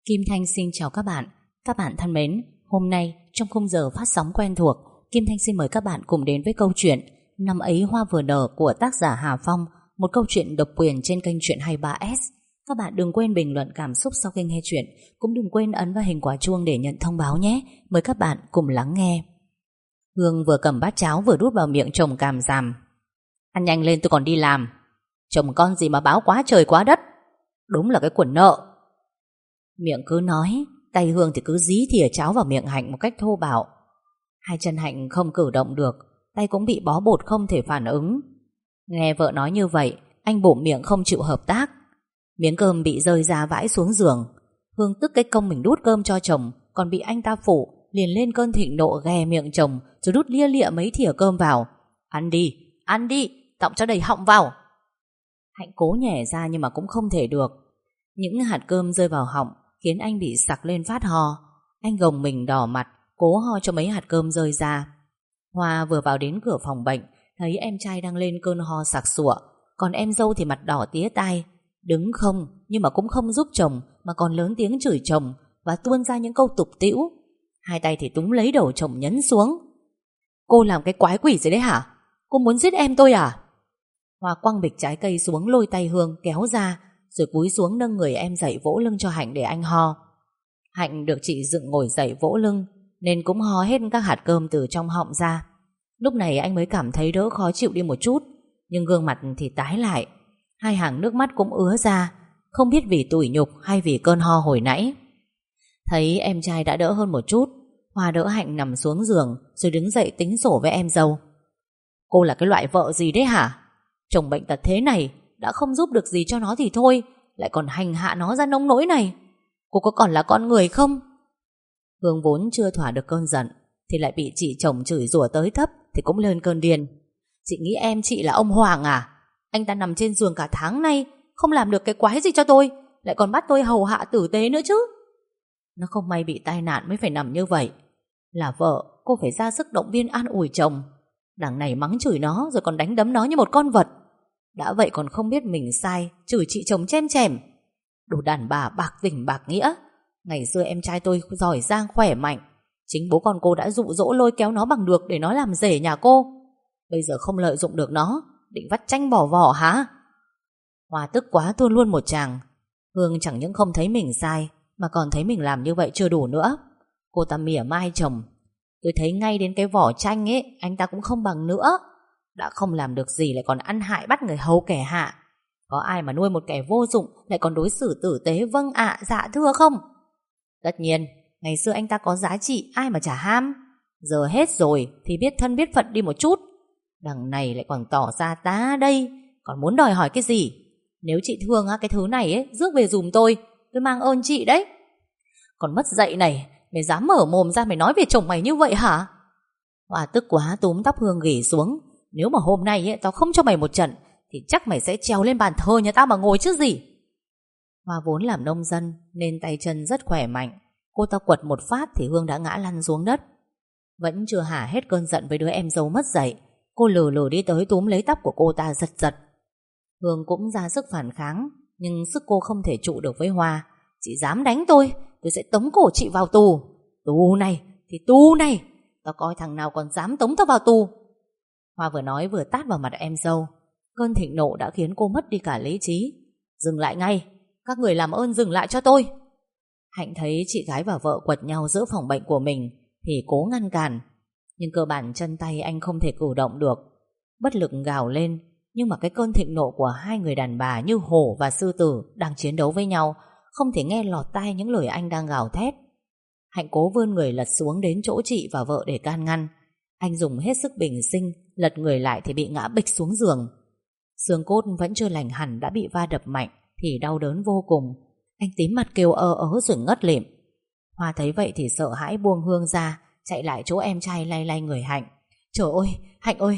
Kim Thanh xin chào các bạn. Các bạn thân mến, hôm nay trong khung giờ phát sóng quen thuộc, Kim Thanh xin mời các bạn cùng đến với câu chuyện Năm ấy hoa vừa nở của tác giả Hà Phong, một câu chuyện độc quyền trên kênh Chuyện 23S. Các bạn đừng quên bình luận cảm xúc sau khi nghe chuyện, cũng đừng quên ấn vào hình quả chuông để nhận thông báo nhé. Mời các bạn cùng lắng nghe. Hương vừa cầm bát cháo vừa đút vào miệng chồng càm ràm. Ăn nhanh lên, tôi còn đi làm. Chồng con gì mà báo quá trời quá đất, đúng là cái quần nợ. Miệng cứ nói, tay Hương thì cứ dí thìa cháo vào miệng Hạnh một cách thô bạo. Hai chân Hạnh không cử động được, tay cũng bị bó bột không thể phản ứng. Nghe vợ nói như vậy, anh bủm miệng không chịu hợp tác. Miếng cơm bị rơi ra vãi xuống giường. Hương tức cái công mình đút cơm cho chồng, còn bị anh ta phụ, liền lên cơn thịnh nộ ghè miệng chồng, rồi đút lia lịa mấy thìa cơm vào. Ăn đi, tọng cho đầy họng vào. Hạnh cố nhẻ ra nhưng mà cũng không thể được. Những hạt cơm rơi vào họng khiến anh bị sặc lên phát ho. Anh gồng mình đỏ mặt, cố ho cho mấy hạt cơm rơi ra. Hoa vừa vào đến cửa phòng bệnh, thấy em trai đang lên cơn ho sặc sụa, còn em dâu thì mặt đỏ tía tai. Đứng không nhưng mà cũng không giúp chồng, mà còn lớn tiếng chửi chồng và tuôn ra những câu tục tĩu. Hai tay thì túm lấy đầu chồng nhấn xuống. Cô làm cái quái quỷ gì đấy hả? Cô muốn giết em tôi à? Hoa quăng bịch trái cây xuống, lôi tay Hương kéo ra, rồi cúi xuống nâng người em dậy vỗ lưng cho Hạnh để anh ho. Hạnh được chị dựng ngồi dậy vỗ lưng, nên cũng ho hết các hạt cơm từ trong họng ra. Lúc này anh mới cảm thấy đỡ khó chịu đi một chút, nhưng gương mặt thì tái lại. Hai hàng nước mắt cũng ứa ra, không biết vì tủi nhục hay vì cơn ho hồi nãy. Thấy em trai đã đỡ hơn một chút, Hoa đỡ Hạnh nằm xuống giường, rồi đứng dậy tính sổ với em dâu. Cô là cái loại vợ gì đấy hả? Chồng bệnh tật thế này, đã không giúp được gì cho nó thì thôi, lại còn hành hạ nó ra nông nỗi này. Cô có còn là con người không? Hương vốn chưa thỏa được cơn giận, thì lại bị chị chồng chửi rủa tới thấp, thì cũng lên cơn điên. Chị nghĩ em chị là ông Hoàng à? Anh ta nằm trên giường cả tháng nay, không làm được cái quái gì cho tôi, lại còn bắt tôi hầu hạ tử tế nữa chứ. Nó không may bị tai nạn mới phải nằm như vậy. Là vợ, cô phải ra sức động viên an ủi chồng. Đằng này mắng chửi nó rồi còn đánh đấm nó như một con vật. Đã vậy còn không biết mình sai, chửi chị chồng chém chèm. Đồ đàn bà bạc tình bạc nghĩa. Ngày xưa em trai tôi giỏi giang khỏe mạnh, chính bố con cô đã dụ dỗ lôi kéo nó bằng được để nó làm rể nhà cô. Bây giờ không lợi dụng được nó, định vắt chanh bỏ vỏ hả? Hoa tức quá tuôn luôn một tràng. Hương chẳng những không thấy mình sai, mà còn thấy mình làm như vậy chưa đủ nữa. Cô ta mỉa mai chồng. Tôi thấy ngay đến cái vỏ chanh ấy, anh ta cũng không bằng nữa. Đã không làm được gì lại còn ăn hại bắt người hầu kẻ hạ. Có ai mà nuôi một kẻ vô dụng lại còn đối xử tử tế vâng ạ dạ thưa không? Tất nhiên, ngày xưa anh ta có giá trị, ai mà chả ham. Giờ hết rồi thì biết thân biết phận đi một chút. Đằng này lại còn tỏ ra ta đây, còn muốn đòi hỏi cái gì? Nếu chị thương cái thứ này ấy, rước về dùm tôi mang ơn chị đấy. Còn mất dạy này, mày dám mở mồm ra mày nói về chồng mày như vậy hả? Hoa tức quá túm tóc Hương ghì xuống. Nếu mà hôm nay ấy, tao không cho mày một trận thì chắc mày sẽ trèo lên bàn thờ nhà tao mà ngồi chứ gì. Hoa vốn làm nông dân nên tay chân rất khỏe mạnh. Cô ta quật một phát thì Hương đã ngã lăn xuống đất. Vẫn chưa hả hết cơn giận với đứa em dâu mất dạy, cô lừ lừ đi tới túm lấy tóc của cô ta giật giật. Hương cũng ra sức phản kháng, nhưng sức cô không thể trụ được với Hoa. Chị dám đánh tôi sẽ tống cổ chị vào tù. Tù này thì tù này, tao coi thằng nào còn dám tống tao vào tù. Hoa vừa nói vừa tát vào mặt em dâu. Cơn thịnh nộ đã khiến cô mất đi cả lý trí. Dừng lại ngay, các người làm ơn dừng lại cho tôi. Hạnh thấy chị gái và vợ quật nhau giữa phòng bệnh của mình thì cố ngăn cản, nhưng cơ bản chân tay anh không thể cử động được. Bất lực gào lên, nhưng mà cái cơn thịnh nộ của hai người đàn bà như hổ và sư tử đang chiến đấu với nhau, không thể nghe lọt tai những lời anh đang gào thét. Hạnh cố vươn người lật xuống đến chỗ chị và vợ để can ngăn. Anh dùng hết sức bình sinh, lật người lại thì bị ngã bịch xuống giường. Xương cốt vẫn chưa lành hẳn đã bị va đập mạnh thì đau đớn vô cùng. Anh tím mặt kêu ơ ớ rồi ngất lịm. Hoa thấy vậy thì sợ hãi buông Hương ra, chạy lại chỗ em trai lay lay người Hạnh. Trời ơi, Hạnh ơi,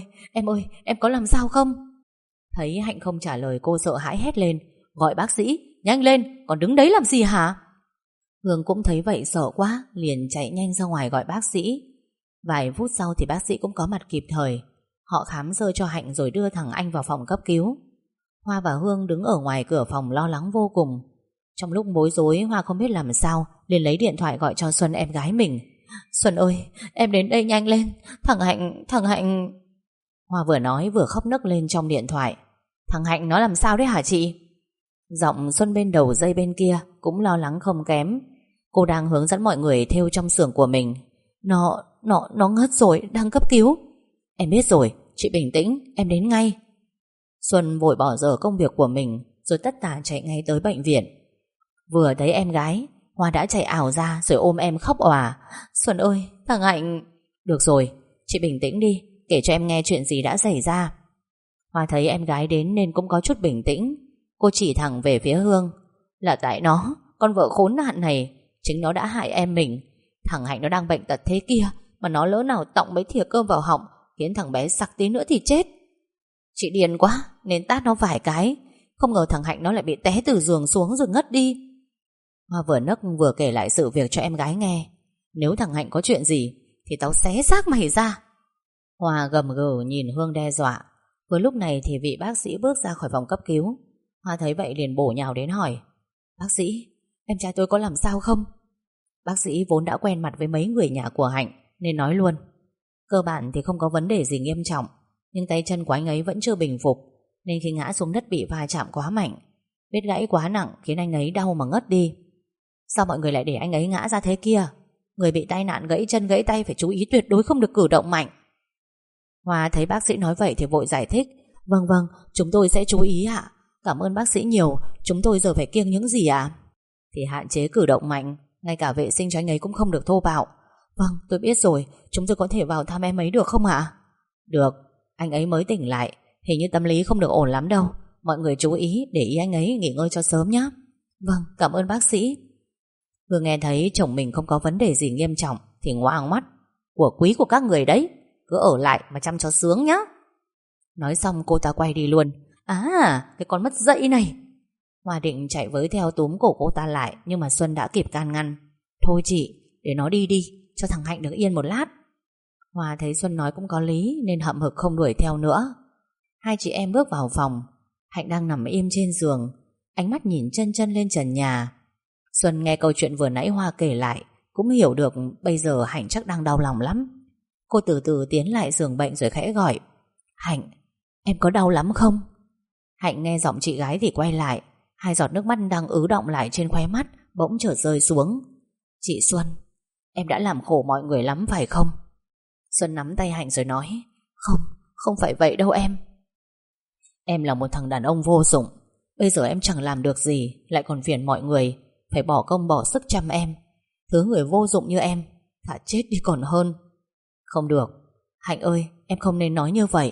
em có làm sao không? Thấy Hạnh không trả lời, cô sợ hãi hét lên. Gọi bác sĩ, nhanh lên, còn đứng đấy làm gì hả? Hương cũng thấy vậy sợ quá, liền chạy nhanh ra ngoài gọi bác sĩ. Vài phút sau thì bác sĩ cũng có mặt kịp thời. Họ khám sơ cho Hạnh rồi đưa thằng anh vào phòng cấp cứu. Hoa và Hương đứng ở ngoài cửa phòng lo lắng vô cùng. Trong lúc bối rối, Hoa không biết làm sao liền lấy điện thoại gọi cho Xuân, em gái mình. Xuân ơi, em đến đây nhanh lên. Thằng Hạnh... Hoa vừa nói vừa khóc nấc lên trong điện thoại. Thằng Hạnh nó làm sao đấy hả chị? Giọng Xuân bên đầu dây bên kia cũng lo lắng không kém. Cô đang hướng dẫn mọi người thêu trong xưởng của mình. Nó ngất rồi, đang cấp cứu. Em biết rồi, chị bình tĩnh, em đến ngay. Xuân vội bỏ dở công việc của mình rồi tất tả chạy ngay tới bệnh viện. Vừa thấy em gái, Hoa đã chạy ảo ra rồi ôm em khóc òa. Xuân ơi, thằng Hạnh... Được rồi, chị bình tĩnh đi, kể cho em nghe chuyện gì đã xảy ra. Hoa thấy em gái đến nên cũng có chút bình tĩnh. Cô chỉ thẳng về phía Hương. Là tại nó, con vợ khốn nạn này, chính nó đã hại em mình. Thằng Hạnh nó đang bệnh tật thế kia mà nó lỡ nào tọng mấy thìa cơm vào họng, khiến thằng bé sặc tí nữa thì chết. Chị điên quá nên tát nó vài cái. Không ngờ thằng Hạnh nó lại bị té từ giường xuống rồi ngất đi. Hoa vừa nấc vừa kể lại sự việc cho em gái nghe. Nếu thằng Hạnh có chuyện gì thì tao xé xác mày ra. Hoa gầm gừ nhìn Hương đe dọa. Vừa lúc này thì vị bác sĩ bước ra khỏi phòng cấp cứu. Hoa thấy vậy liền bổ nhào đến hỏi. Bác sĩ, em trai tôi có làm sao không? Bác sĩ vốn đã quen mặt với mấy người nhà của Hạnh nên nói luôn. Cơ bản thì không có vấn đề gì nghiêm trọng, nhưng tay chân của anh ấy vẫn chưa bình phục, nên khi ngã xuống đất bị va chạm quá mạnh. Vết gãy quá nặng khiến anh ấy đau mà ngất đi. Sao mọi người lại để anh ấy ngã ra thế kia? Người bị tai nạn gãy chân gãy tay phải chú ý tuyệt đối không được cử động mạnh. Hoa thấy bác sĩ nói vậy thì vội giải thích. Vâng, chúng tôi sẽ chú ý ạ. Cảm ơn bác sĩ nhiều. Chúng tôi giờ phải kiêng những gì ạ? Thì hạn chế cử động mạnh, ngay cả vệ sinh cho anh ấy cũng không được thô bạo. Vâng, tôi biết rồi. Chúng tôi có thể vào thăm em ấy được không ạ? Được, anh ấy mới tỉnh lại, hình như tâm lý không được ổn lắm đâu. Mọi người chú ý để ý anh ấy nghỉ ngơi cho sớm nhé. Vâng, cảm ơn bác sĩ. Vừa nghe thấy chồng mình không có vấn đề gì nghiêm trọng thì ngoác mắt. Của quý của các người đấy, cứ ở lại mà chăm cho sướng nhá. Nói xong cô ta quay đi luôn. Cái con mất dạy này. Hoa định chạy với theo túm cổ cô ta lại, nhưng mà Xuân đã kịp can ngăn. Thôi chị, để nó đi đi, cho thằng Hạnh được yên một lát. Hoa thấy Xuân nói cũng có lý nên hậm hực không đuổi theo nữa. Hai chị em bước vào phòng. Hạnh đang nằm im trên giường, ánh mắt nhìn chân chân lên trần nhà. Xuân nghe câu chuyện vừa nãy Hoa kể lại, cũng hiểu được bây giờ Hạnh chắc đang đau lòng lắm. Cô từ từ tiến lại giường bệnh rồi khẽ gọi. Hạnh, em có đau lắm không? Hạnh nghe giọng chị gái thì quay lại. Hai giọt nước mắt đang ứ đọng lại trên khóe mắt bỗng chợt rơi xuống. Chị Xuân, em đã làm khổ mọi người lắm phải không? Xuân nắm tay Hạnh rồi nói. Không phải vậy đâu em. Em là một thằng đàn ông vô dụng. Bây giờ em chẳng làm được gì, lại còn phiền mọi người phải bỏ công bỏ sức chăm em. Thứ người vô dụng như em, thà chết đi còn hơn. Không được, Hạnh ơi, em không nên nói như vậy.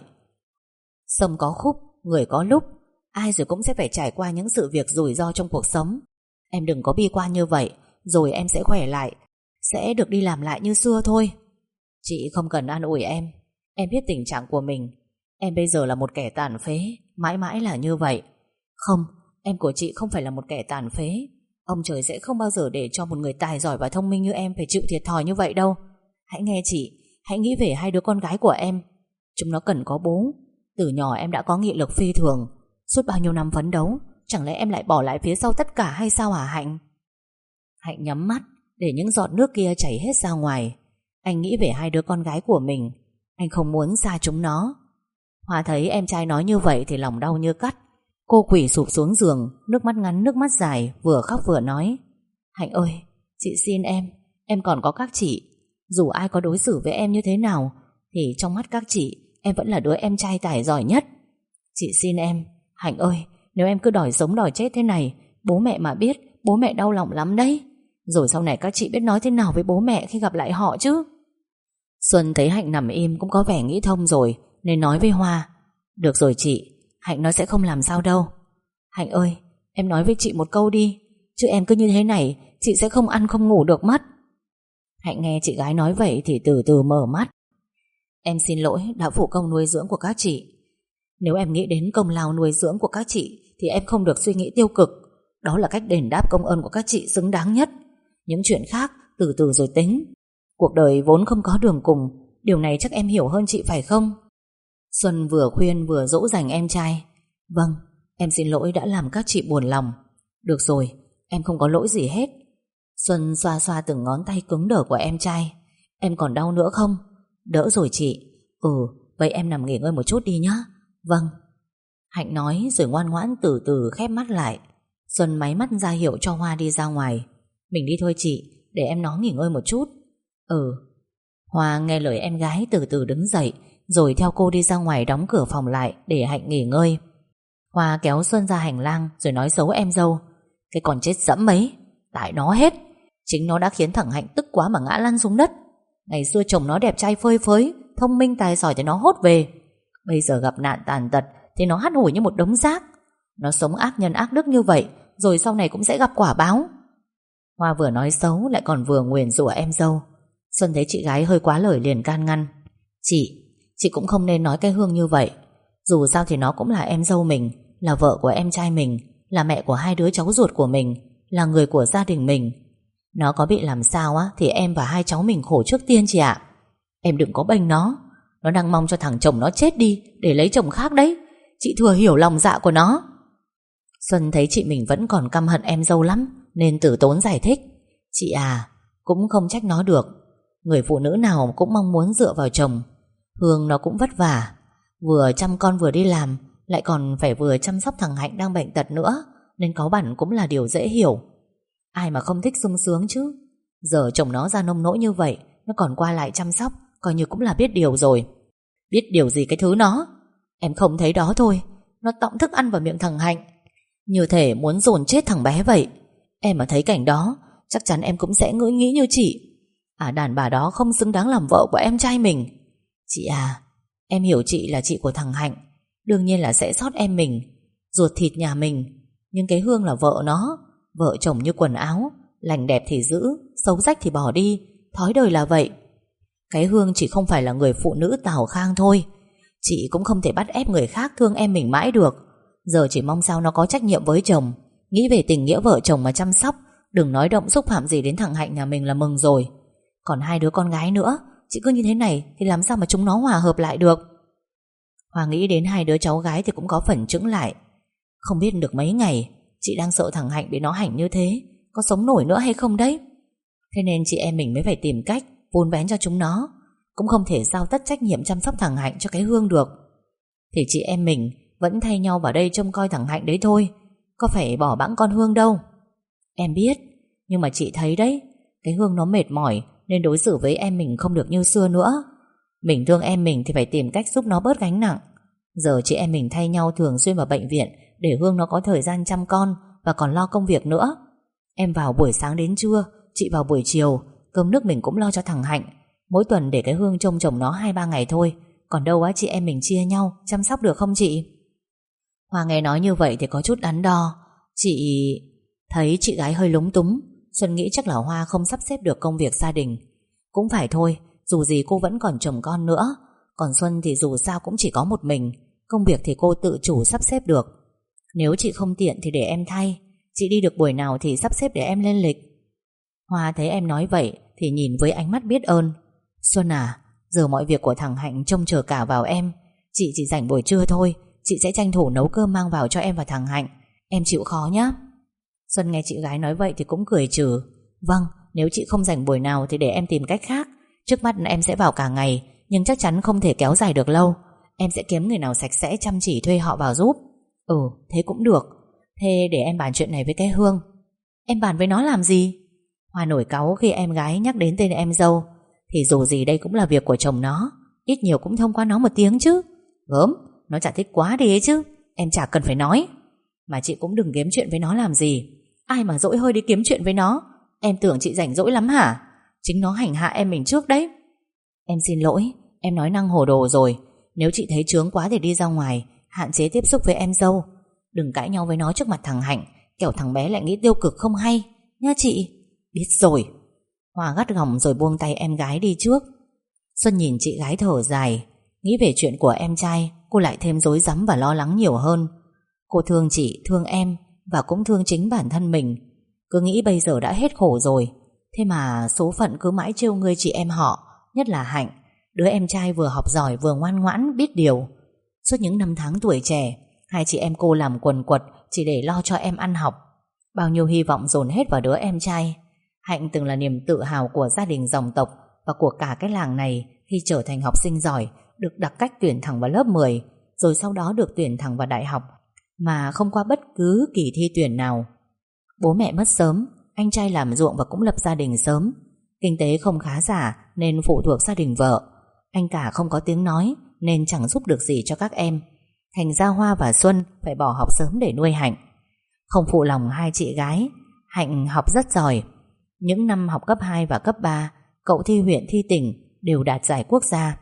Sông có khúc, người có lúc. Ai rồi cũng sẽ phải trải qua những sự việc rủi ro trong cuộc sống. Em đừng có bi quan như vậy, rồi em sẽ khỏe lại, sẽ được đi làm lại như xưa thôi. Chị không cần an ủi em. Em biết tình trạng của mình. Em bây giờ là một kẻ tàn phế, mãi mãi là như vậy. Không, em của chị không phải là một kẻ tàn phế. Ông trời sẽ không bao giờ để cho một người tài giỏi và thông minh như em phải chịu thiệt thòi như vậy đâu. Hãy nghe chị, hãy nghĩ về hai đứa con gái của em. Chúng nó cần có bố. Từ nhỏ em đã có nghị lực phi thường. Suốt bao nhiêu năm phấn đấu, chẳng lẽ em lại bỏ lại phía sau tất cả hay sao hả Hạnh? Hạnh nhắm mắt để những giọt nước kia chảy hết ra ngoài. Anh nghĩ về hai đứa con gái của mình. Anh không muốn xa chúng nó. Hoa thấy em trai nói như vậy thì lòng đau như cắt. Cô quỳ sụp xuống giường, nước mắt ngắn nước mắt dài, vừa khóc vừa nói. Hạnh ơi, chị xin em còn có các chị. Dù ai có đối xử với em như thế nào thì trong mắt các chị, em vẫn là đứa em trai tài giỏi nhất. Chị xin em, Hạnh ơi, nếu em cứ đòi sống đòi chết thế này, bố mẹ mà biết, bố mẹ đau lòng lắm đấy. Rồi sau này các chị biết nói thế nào với bố mẹ khi gặp lại họ chứ. Xuân thấy Hạnh nằm im cũng có vẻ nghĩ thông rồi, nên nói với Hoa. Được rồi chị, Hạnh nó sẽ không làm sao đâu. Hạnh ơi, em nói với chị một câu đi, chứ em cứ như thế này chị sẽ không ăn không ngủ được mất. Hạnh nghe chị gái nói vậy thì từ từ mở mắt. Em xin lỗi đã phụ công nuôi dưỡng của các chị. Nếu em nghĩ đến công lao nuôi dưỡng của các chị thì em không được suy nghĩ tiêu cực. Đó là cách đền đáp công ơn của các chị xứng đáng nhất. Những chuyện khác từ từ rồi tính. Cuộc đời vốn không có đường cùng. Điều này chắc em hiểu hơn chị phải không? Xuân vừa khuyên vừa dỗ dành em trai. Vâng, em xin lỗi đã làm các chị buồn lòng. Được rồi, em không có lỗi gì hết. Xuân xoa xoa từng ngón tay cứng đờ của em trai. Em còn đau nữa không? Đỡ rồi chị. Vậy em nằm nghỉ ngơi một chút đi nhá. Vâng. Hạnh nói rồi ngoan ngoãn từ từ khép mắt lại. Xuân máy mắt ra hiệu cho Hoa đi ra ngoài. Mình đi thôi chị, để em nó nghỉ ngơi một chút. Hoa nghe lời em gái từ từ đứng dậy, rồi theo cô đi ra ngoài đóng cửa phòng lại để Hạnh nghỉ ngơi. Hoa kéo Xuân ra hành lang rồi nói xấu em dâu. Cái con chết dẫm ấy, tại nó hết. Chính nó đã khiến thằng Hạnh tức quá mà ngã lăn xuống đất. Ngày xưa chồng nó đẹp trai phơi phới, thông minh tài giỏi thì nó hốt về. Bây giờ gặp nạn tàn tật thì nó hắt hủi như một đống rác. Nó sống ác nhân ác đức như vậy, rồi sau này cũng sẽ gặp quả báo. Hoa vừa nói xấu lại còn vừa nguyền rủa em dâu. Xuân thấy chị gái hơi quá lời liền can ngăn. Chị cũng không nên nói cái Hương như vậy. Dù sao thì nó cũng là em dâu mình, là vợ của em trai mình, là mẹ của hai đứa cháu ruột của mình, là người của gia đình mình. Nó có bị làm sao á thì em và hai cháu mình khổ trước tiên chị ạ. Em đừng có bênh nó. Nó đang mong cho thằng chồng nó chết đi để lấy chồng khác đấy. Chị thừa hiểu lòng dạ của nó. Xuân thấy chị mình vẫn còn căm hận em dâu lắm, nên từ tốn giải thích. Chị à, cũng không trách nó được. Người phụ nữ nào cũng mong muốn dựa vào chồng. Hương nó cũng vất vả, vừa chăm con vừa đi làm, lại còn phải vừa chăm sóc thằng Hạnh đang bệnh tật nữa, nên cáu bẳn cũng là điều dễ hiểu. Ai mà không thích sung sướng chứ. Giờ chồng nó ra nông nỗi như vậy, nó còn qua lại chăm sóc, coi như cũng là biết điều rồi. Biết điều gì cái thứ nó. Em không thấy đó thôi. Nó tọng thức ăn vào miệng thằng Hạnh, như thể muốn dồn chết thằng bé vậy. Em mà thấy cảnh đó, chắc chắn em cũng sẽ nghĩ như chị. Đàn bà đó không xứng đáng làm vợ của em trai mình. Chị à, em hiểu chị là chị của thằng Hạnh, đương nhiên là sẽ xót em mình, ruột thịt nhà mình. Nhưng cái Hương là vợ nó. Vợ chồng như quần áo, lành đẹp thì giữ, xấu rách thì bỏ đi. Thói đời là vậy. Cái Hương chỉ không phải là người phụ nữ Tào Khang thôi. Chị cũng không thể bắt ép người khác thương em mình mãi được. Giờ chỉ mong sao nó có trách nhiệm với chồng, nghĩ về tình nghĩa vợ chồng mà chăm sóc. Đừng nói động xúc phạm gì đến thằng Hạnh nhà mình là mừng rồi. Còn hai đứa con gái nữa, chị cứ như thế này thì làm sao mà chúng nó hòa hợp lại được. Hòa nghĩ đến hai đứa cháu gái thì cũng có phần chững lại. Không biết được mấy ngày, chị đang sợ thằng Hạnh bị nó hành như thế có sống nổi nữa hay không đấy. Thế nên chị em mình mới phải tìm cách vun vén cho chúng nó. Cũng không thể giao tất trách nhiệm chăm sóc thằng Hạnh cho cái Hương được. Thì chị em mình vẫn thay nhau vào đây trông coi thằng Hạnh đấy thôi, có phải bỏ bẵng con Hương đâu. Em biết, nhưng mà chị thấy đấy, cái Hương nó mệt mỏi nên đối xử với em mình không được như xưa nữa. Mình thương em mình thì phải tìm cách giúp nó bớt gánh nặng. Giờ chị em mình thay nhau thường xuyên vào bệnh viện để Hương nó có thời gian chăm con và còn lo công việc nữa. Em vào buổi sáng đến trưa, chị vào buổi chiều. Cơm nước mình cũng lo cho thằng Hạnh. Mỗi tuần để cái Hương trông chồng nó 2-3 ngày thôi. Còn đâu á chị em mình chia nhau chăm sóc được không chị? Hoa nghe nói như vậy thì có chút đắn đo. Chị thấy chị gái hơi lúng túng. Xuân nghĩ chắc là Hoa không sắp xếp được công việc gia đình. Cũng phải thôi, dù gì cô vẫn còn chồng con nữa. Còn Xuân thì dù sao cũng chỉ có một mình. Công việc thì cô tự chủ sắp xếp được. Nếu chị không tiện thì để em thay. Chị đi được buổi nào thì sắp xếp để em lên lịch. Hoa thấy em nói vậy thì nhìn với ánh mắt biết ơn. Xuân à, giờ mọi việc của thằng Hạnh trông chờ cả vào em. Chị chỉ rảnh buổi trưa thôi. Chị sẽ tranh thủ nấu cơm mang vào cho em và thằng Hạnh. Em chịu khó nhé. Xuân nghe chị gái nói vậy thì cũng cười trừ. Vâng, nếu chị không rảnh buổi nào thì để em tìm cách khác. Trước mắt em sẽ vào cả ngày, nhưng chắc chắn không thể kéo dài được lâu. Em sẽ kiếm người nào sạch sẽ chăm chỉ thuê họ vào giúp. Thế cũng được. Thế để em bàn chuyện này với cái Hương. Em bàn với nó làm gì? Hoa nổi cáu khi em gái nhắc đến tên em dâu. Thì dù gì đây cũng là việc của chồng nó, ít nhiều cũng thông qua nó một tiếng chứ. Gớm, nó chả thích quá đi ấy chứ. Em chả cần phải nói. Mà chị cũng đừng kiếm chuyện với nó làm gì. Ai mà dỗi hơi đi kiếm chuyện với nó. Em tưởng chị rảnh rỗi lắm hả? Chính nó hành hạ em mình trước đấy. Em xin lỗi, em nói năng hồ đồ rồi. Nếu chị thấy chướng quá thì đi ra ngoài, hạn chế tiếp xúc với em dâu. Đừng cãi nhau với nó trước mặt thằng Hạnh, kẻo thằng bé lại nghĩ tiêu cực không hay nha chị. Biết rồi. Hoa gắt gỏng rồi buông tay em gái đi trước. Xuân nhìn chị gái thở dài. Nghĩ về chuyện của em trai, cô lại thêm rối rắm và lo lắng nhiều hơn. Cô thương chị, thương em, và cũng thương chính bản thân mình. Cứ nghĩ bây giờ đã hết khổ rồi, thế mà số phận cứ mãi trêu ngươi chị em họ. Nhất là Hạnh, đứa em trai vừa học giỏi vừa ngoan ngoãn biết điều. Suốt những năm tháng tuổi trẻ, hai chị em cô làm quần quật chỉ để lo cho em ăn học. Bao nhiêu hy vọng dồn hết vào đứa em trai. Hạnh từng là niềm tự hào của gia đình dòng tộc và của cả cái làng này khi trở thành học sinh giỏi, được đặc cách tuyển thẳng vào lớp 10, rồi sau đó được tuyển thẳng vào đại học mà không qua bất cứ kỳ thi tuyển nào. Bố mẹ mất sớm, anh trai làm ruộng và cũng lập gia đình sớm. Kinh tế không khá giả nên phụ thuộc gia đình vợ. Anh cả không có tiếng nói nên chẳng giúp được gì cho các em. Thành ra Hoa và Xuân phải bỏ học sớm để nuôi Hạnh. Không phụ lòng hai chị gái, Hạnh học rất giỏi. Những năm học cấp 2 và cấp 3, cậu thi huyện thi tỉnh đều đạt giải quốc gia.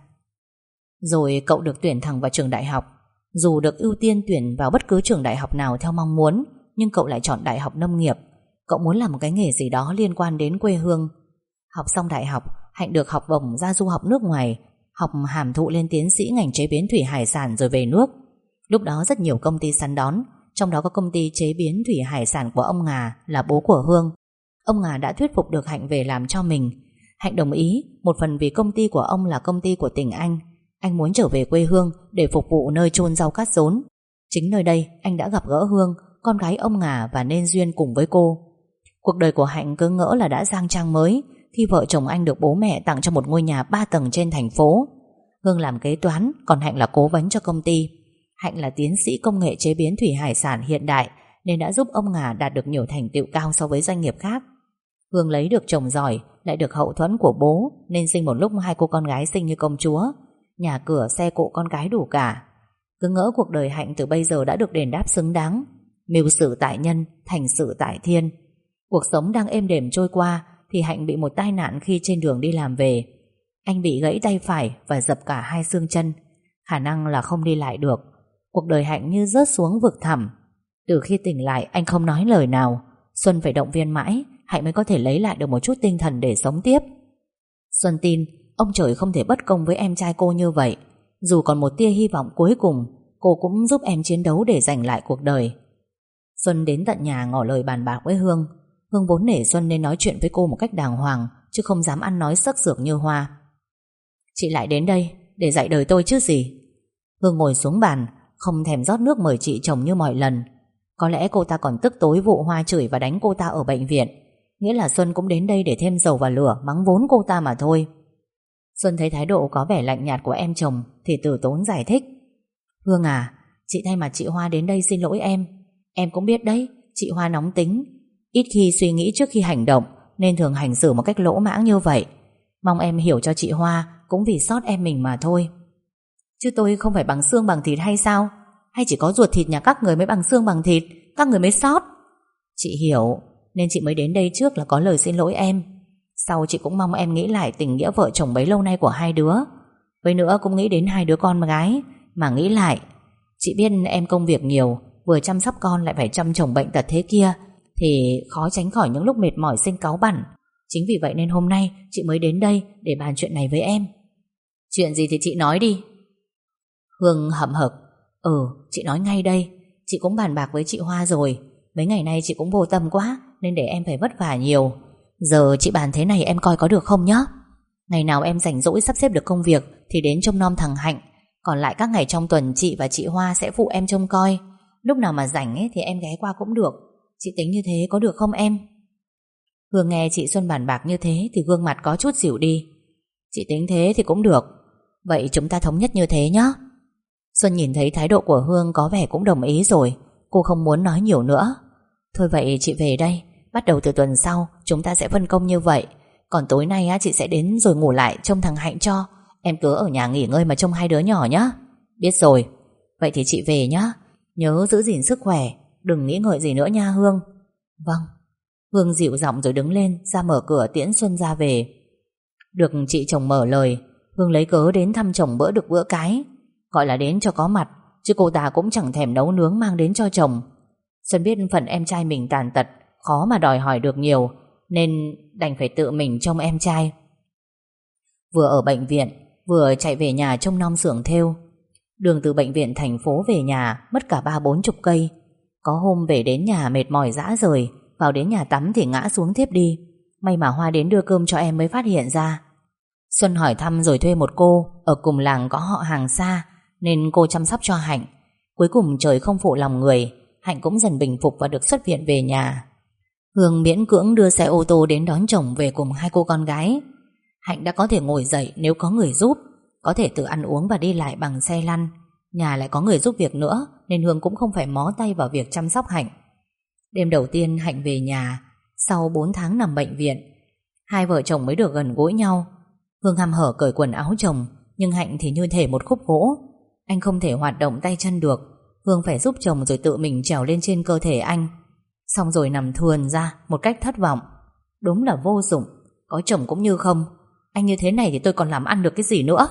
Rồi cậu được tuyển thẳng vào trường đại học. Dù được ưu tiên tuyển vào bất cứ trường đại học nào theo mong muốn, nhưng cậu lại chọn đại học nông nghiệp. Cậu muốn làm một cái nghề gì đó liên quan đến quê hương. Học xong đại học, Hạnh được học bổng ra du học nước ngoài, học hàm thụ lên tiến sĩ ngành chế biến thủy hải sản rồi về nước. Lúc đó rất nhiều công ty săn đón, trong đó có công ty chế biến thủy hải sản của ông Ngà là bố của Hương. Ông Ngà đã thuyết phục được Hạnh về làm cho mình. Hạnh đồng ý, một phần vì công ty của ông là công ty của tỉnh Anh. Anh muốn trở về quê hương để phục vụ nơi chôn rau cát rốn. Chính nơi đây anh đã gặp gỡ Hương, con gái ông Ngà, và nên duyên cùng với cô. Cuộc đời của Hạnh cứ ngỡ là đã sang trang mới khi vợ chồng anh được bố mẹ tặng cho một ngôi nhà 3 tầng trên thành phố. Hương làm kế toán, còn Hạnh là cố vấn cho công ty. Hạnh là tiến sĩ công nghệ chế biến thủy hải sản hiện đại nên đã giúp ông Ngà đạt được nhiều thành tựu cao so với doanh nghiệp khác. Hương lấy được chồng giỏi, lại được hậu thuẫn của bố nên sinh một lúc hai cô con gái xinh như công chúa. Nhà cửa xe cộ con cái đủ cả. Cứ ngỡ cuộc đời Hạnh từ bây giờ đã được đền đáp xứng đáng. Mưu sự tại nhân, thành sự tại thiên. Cuộc sống đang êm đềm trôi qua thì Hạnh bị một tai nạn khi trên đường đi làm về. Anh bị gãy tay phải và dập cả hai xương chân, khả năng là không đi lại được. Cuộc đời Hạnh như rớt xuống vực thẳm. Từ khi tỉnh lại anh không nói lời nào. Xuân phải động viên mãi Hạnh mới có thể lấy lại được một chút tinh thần để sống tiếp. Xuân tin ông trời không thể bất công với em trai cô như vậy. Dù còn một tia hy vọng cuối cùng, cô cũng giúp em chiến đấu để giành lại cuộc đời. Xuân đến tận nhà ngỏ lời bàn bạc với Hương. Hương vốn nể Xuân nên nói chuyện với cô một cách đàng hoàng, chứ không dám ăn nói sắc sược như Hoa. Chị lại đến đây để dạy đời tôi chứ gì. Hương ngồi xuống bàn, không thèm rót nước mời chị chồng như mọi lần. Có lẽ cô ta còn tức tối vụ Hoa chửi và đánh cô ta ở bệnh viện. Nghĩa là Xuân cũng đến đây để thêm dầu vào lửa mắng vốn cô ta mà thôi. Xuân thấy thái độ có vẻ lạnh nhạt của em chồng thì từ tốn giải thích. Hương à, chị thay mặt chị Hoa đến đây xin lỗi em. Em cũng biết đấy, chị Hoa nóng tính, ít khi suy nghĩ trước khi hành động, nên thường hành xử một cách lỗ mãng như vậy. Mong em hiểu cho chị Hoa, cũng vì sót em mình mà thôi. Chứ tôi không phải bằng xương bằng thịt hay sao? Hay chỉ có ruột thịt nhà các người mới bằng xương bằng thịt, các người mới sót? Chị hiểu, nên chị mới đến đây trước là có lời xin lỗi em. Sau chị cũng mong em nghĩ lại tình nghĩa vợ chồng bấy lâu nay của hai đứa. Với nữa cũng nghĩ đến hai đứa con gái. Mà nghĩ lại, chị biết em công việc nhiều, vừa chăm sóc con lại phải chăm chồng bệnh tật thế kia, thì khó tránh khỏi những lúc mệt mỏi sinh cáu bẳn. Chính vì vậy nên hôm nay chị mới đến đây để bàn chuyện này với em. Chuyện gì thì chị nói đi. Hương hậm hực. Chị nói ngay đây. Chị cũng bàn bạc với chị Hoa rồi. Mấy ngày nay chị cũng vô tâm quá nên để em phải vất vả nhiều. Giờ chị bàn thế này em coi có được không nhá. Ngày nào em rảnh rỗi sắp xếp được công việc thì đến trông nom thằng Hạnh. Còn lại các ngày trong tuần chị và chị Hoa sẽ phụ em trông coi. Lúc nào mà rảnh ấy thì em ghé qua cũng được. Chị tính như thế có được không em? Hương nghe chị Xuân bàn bạc như thế thì gương mặt có chút xỉu đi. Chị tính thế thì cũng được. Vậy chúng ta thống nhất như thế nhá. Xuân nhìn thấy thái độ của Hương có vẻ cũng đồng ý rồi. Cô không muốn nói nhiều nữa. Thôi vậy chị về đây. Bắt đầu từ tuần sau chúng ta sẽ phân công như vậy. Còn tối nay chị sẽ đến rồi ngủ lại trông thằng Hạnh cho. Em cứ ở nhà nghỉ ngơi mà trông hai đứa nhỏ nhá. Biết rồi. Vậy thì chị về nhá. Nhớ giữ gìn sức khỏe. Đừng nghĩ ngợi gì nữa nha Hương. Vâng. Hương dịu giọng rồi đứng lên ra mở cửa tiễn Xuân ra về. Được chị chồng mở lời, Hương lấy cớ đến thăm chồng bữa được bữa cái. Gọi là đến cho có mặt, chứ cô ta cũng chẳng thèm nấu nướng mang đến cho chồng. Xuân biết phần em trai mình tàn tật, khó mà đòi hỏi được nhiều, nên đành phải tự mình trông em trai. Vừa ở bệnh viện, vừa chạy về nhà trông nom xưởng thêu. Đường từ bệnh viện thành phố về nhà mất cả 30-40 cây. Có hôm về đến nhà mệt mỏi rã rời, vào đến nhà tắm thì ngã xuống thiếp đi. May mà Hoa đến đưa cơm cho em mới phát hiện ra. Xuân hỏi thăm rồi thuê một cô ở cùng làng có họ hàng xa, nên cô chăm sóc cho Hạnh. Cuối cùng trời không phụ lòng người, Hạnh cũng dần bình phục và được xuất viện về nhà. Hương miễn cưỡng đưa xe ô tô đến đón chồng về cùng hai cô con gái. Hạnh đã có thể ngồi dậy nếu có người giúp, có thể tự ăn uống và đi lại bằng xe lăn. Nhà lại có người giúp việc nữa, nên Hương cũng không phải mó tay vào việc chăm sóc Hạnh. Đêm đầu tiên Hạnh về nhà, sau 4 tháng nằm bệnh viện, hai vợ chồng mới được gần gũi nhau. Hương hăm hở cởi quần áo chồng, nhưng Hạnh thì như thể một khúc gỗ. Anh không thể hoạt động tay chân được. Hương phải giúp chồng rồi tự mình trèo lên trên cơ thể anh, xong rồi nằm thườn ra một cách thất vọng. Đúng là vô dụng, có chồng cũng như không. Anh như thế này thì tôi còn làm ăn được cái gì nữa.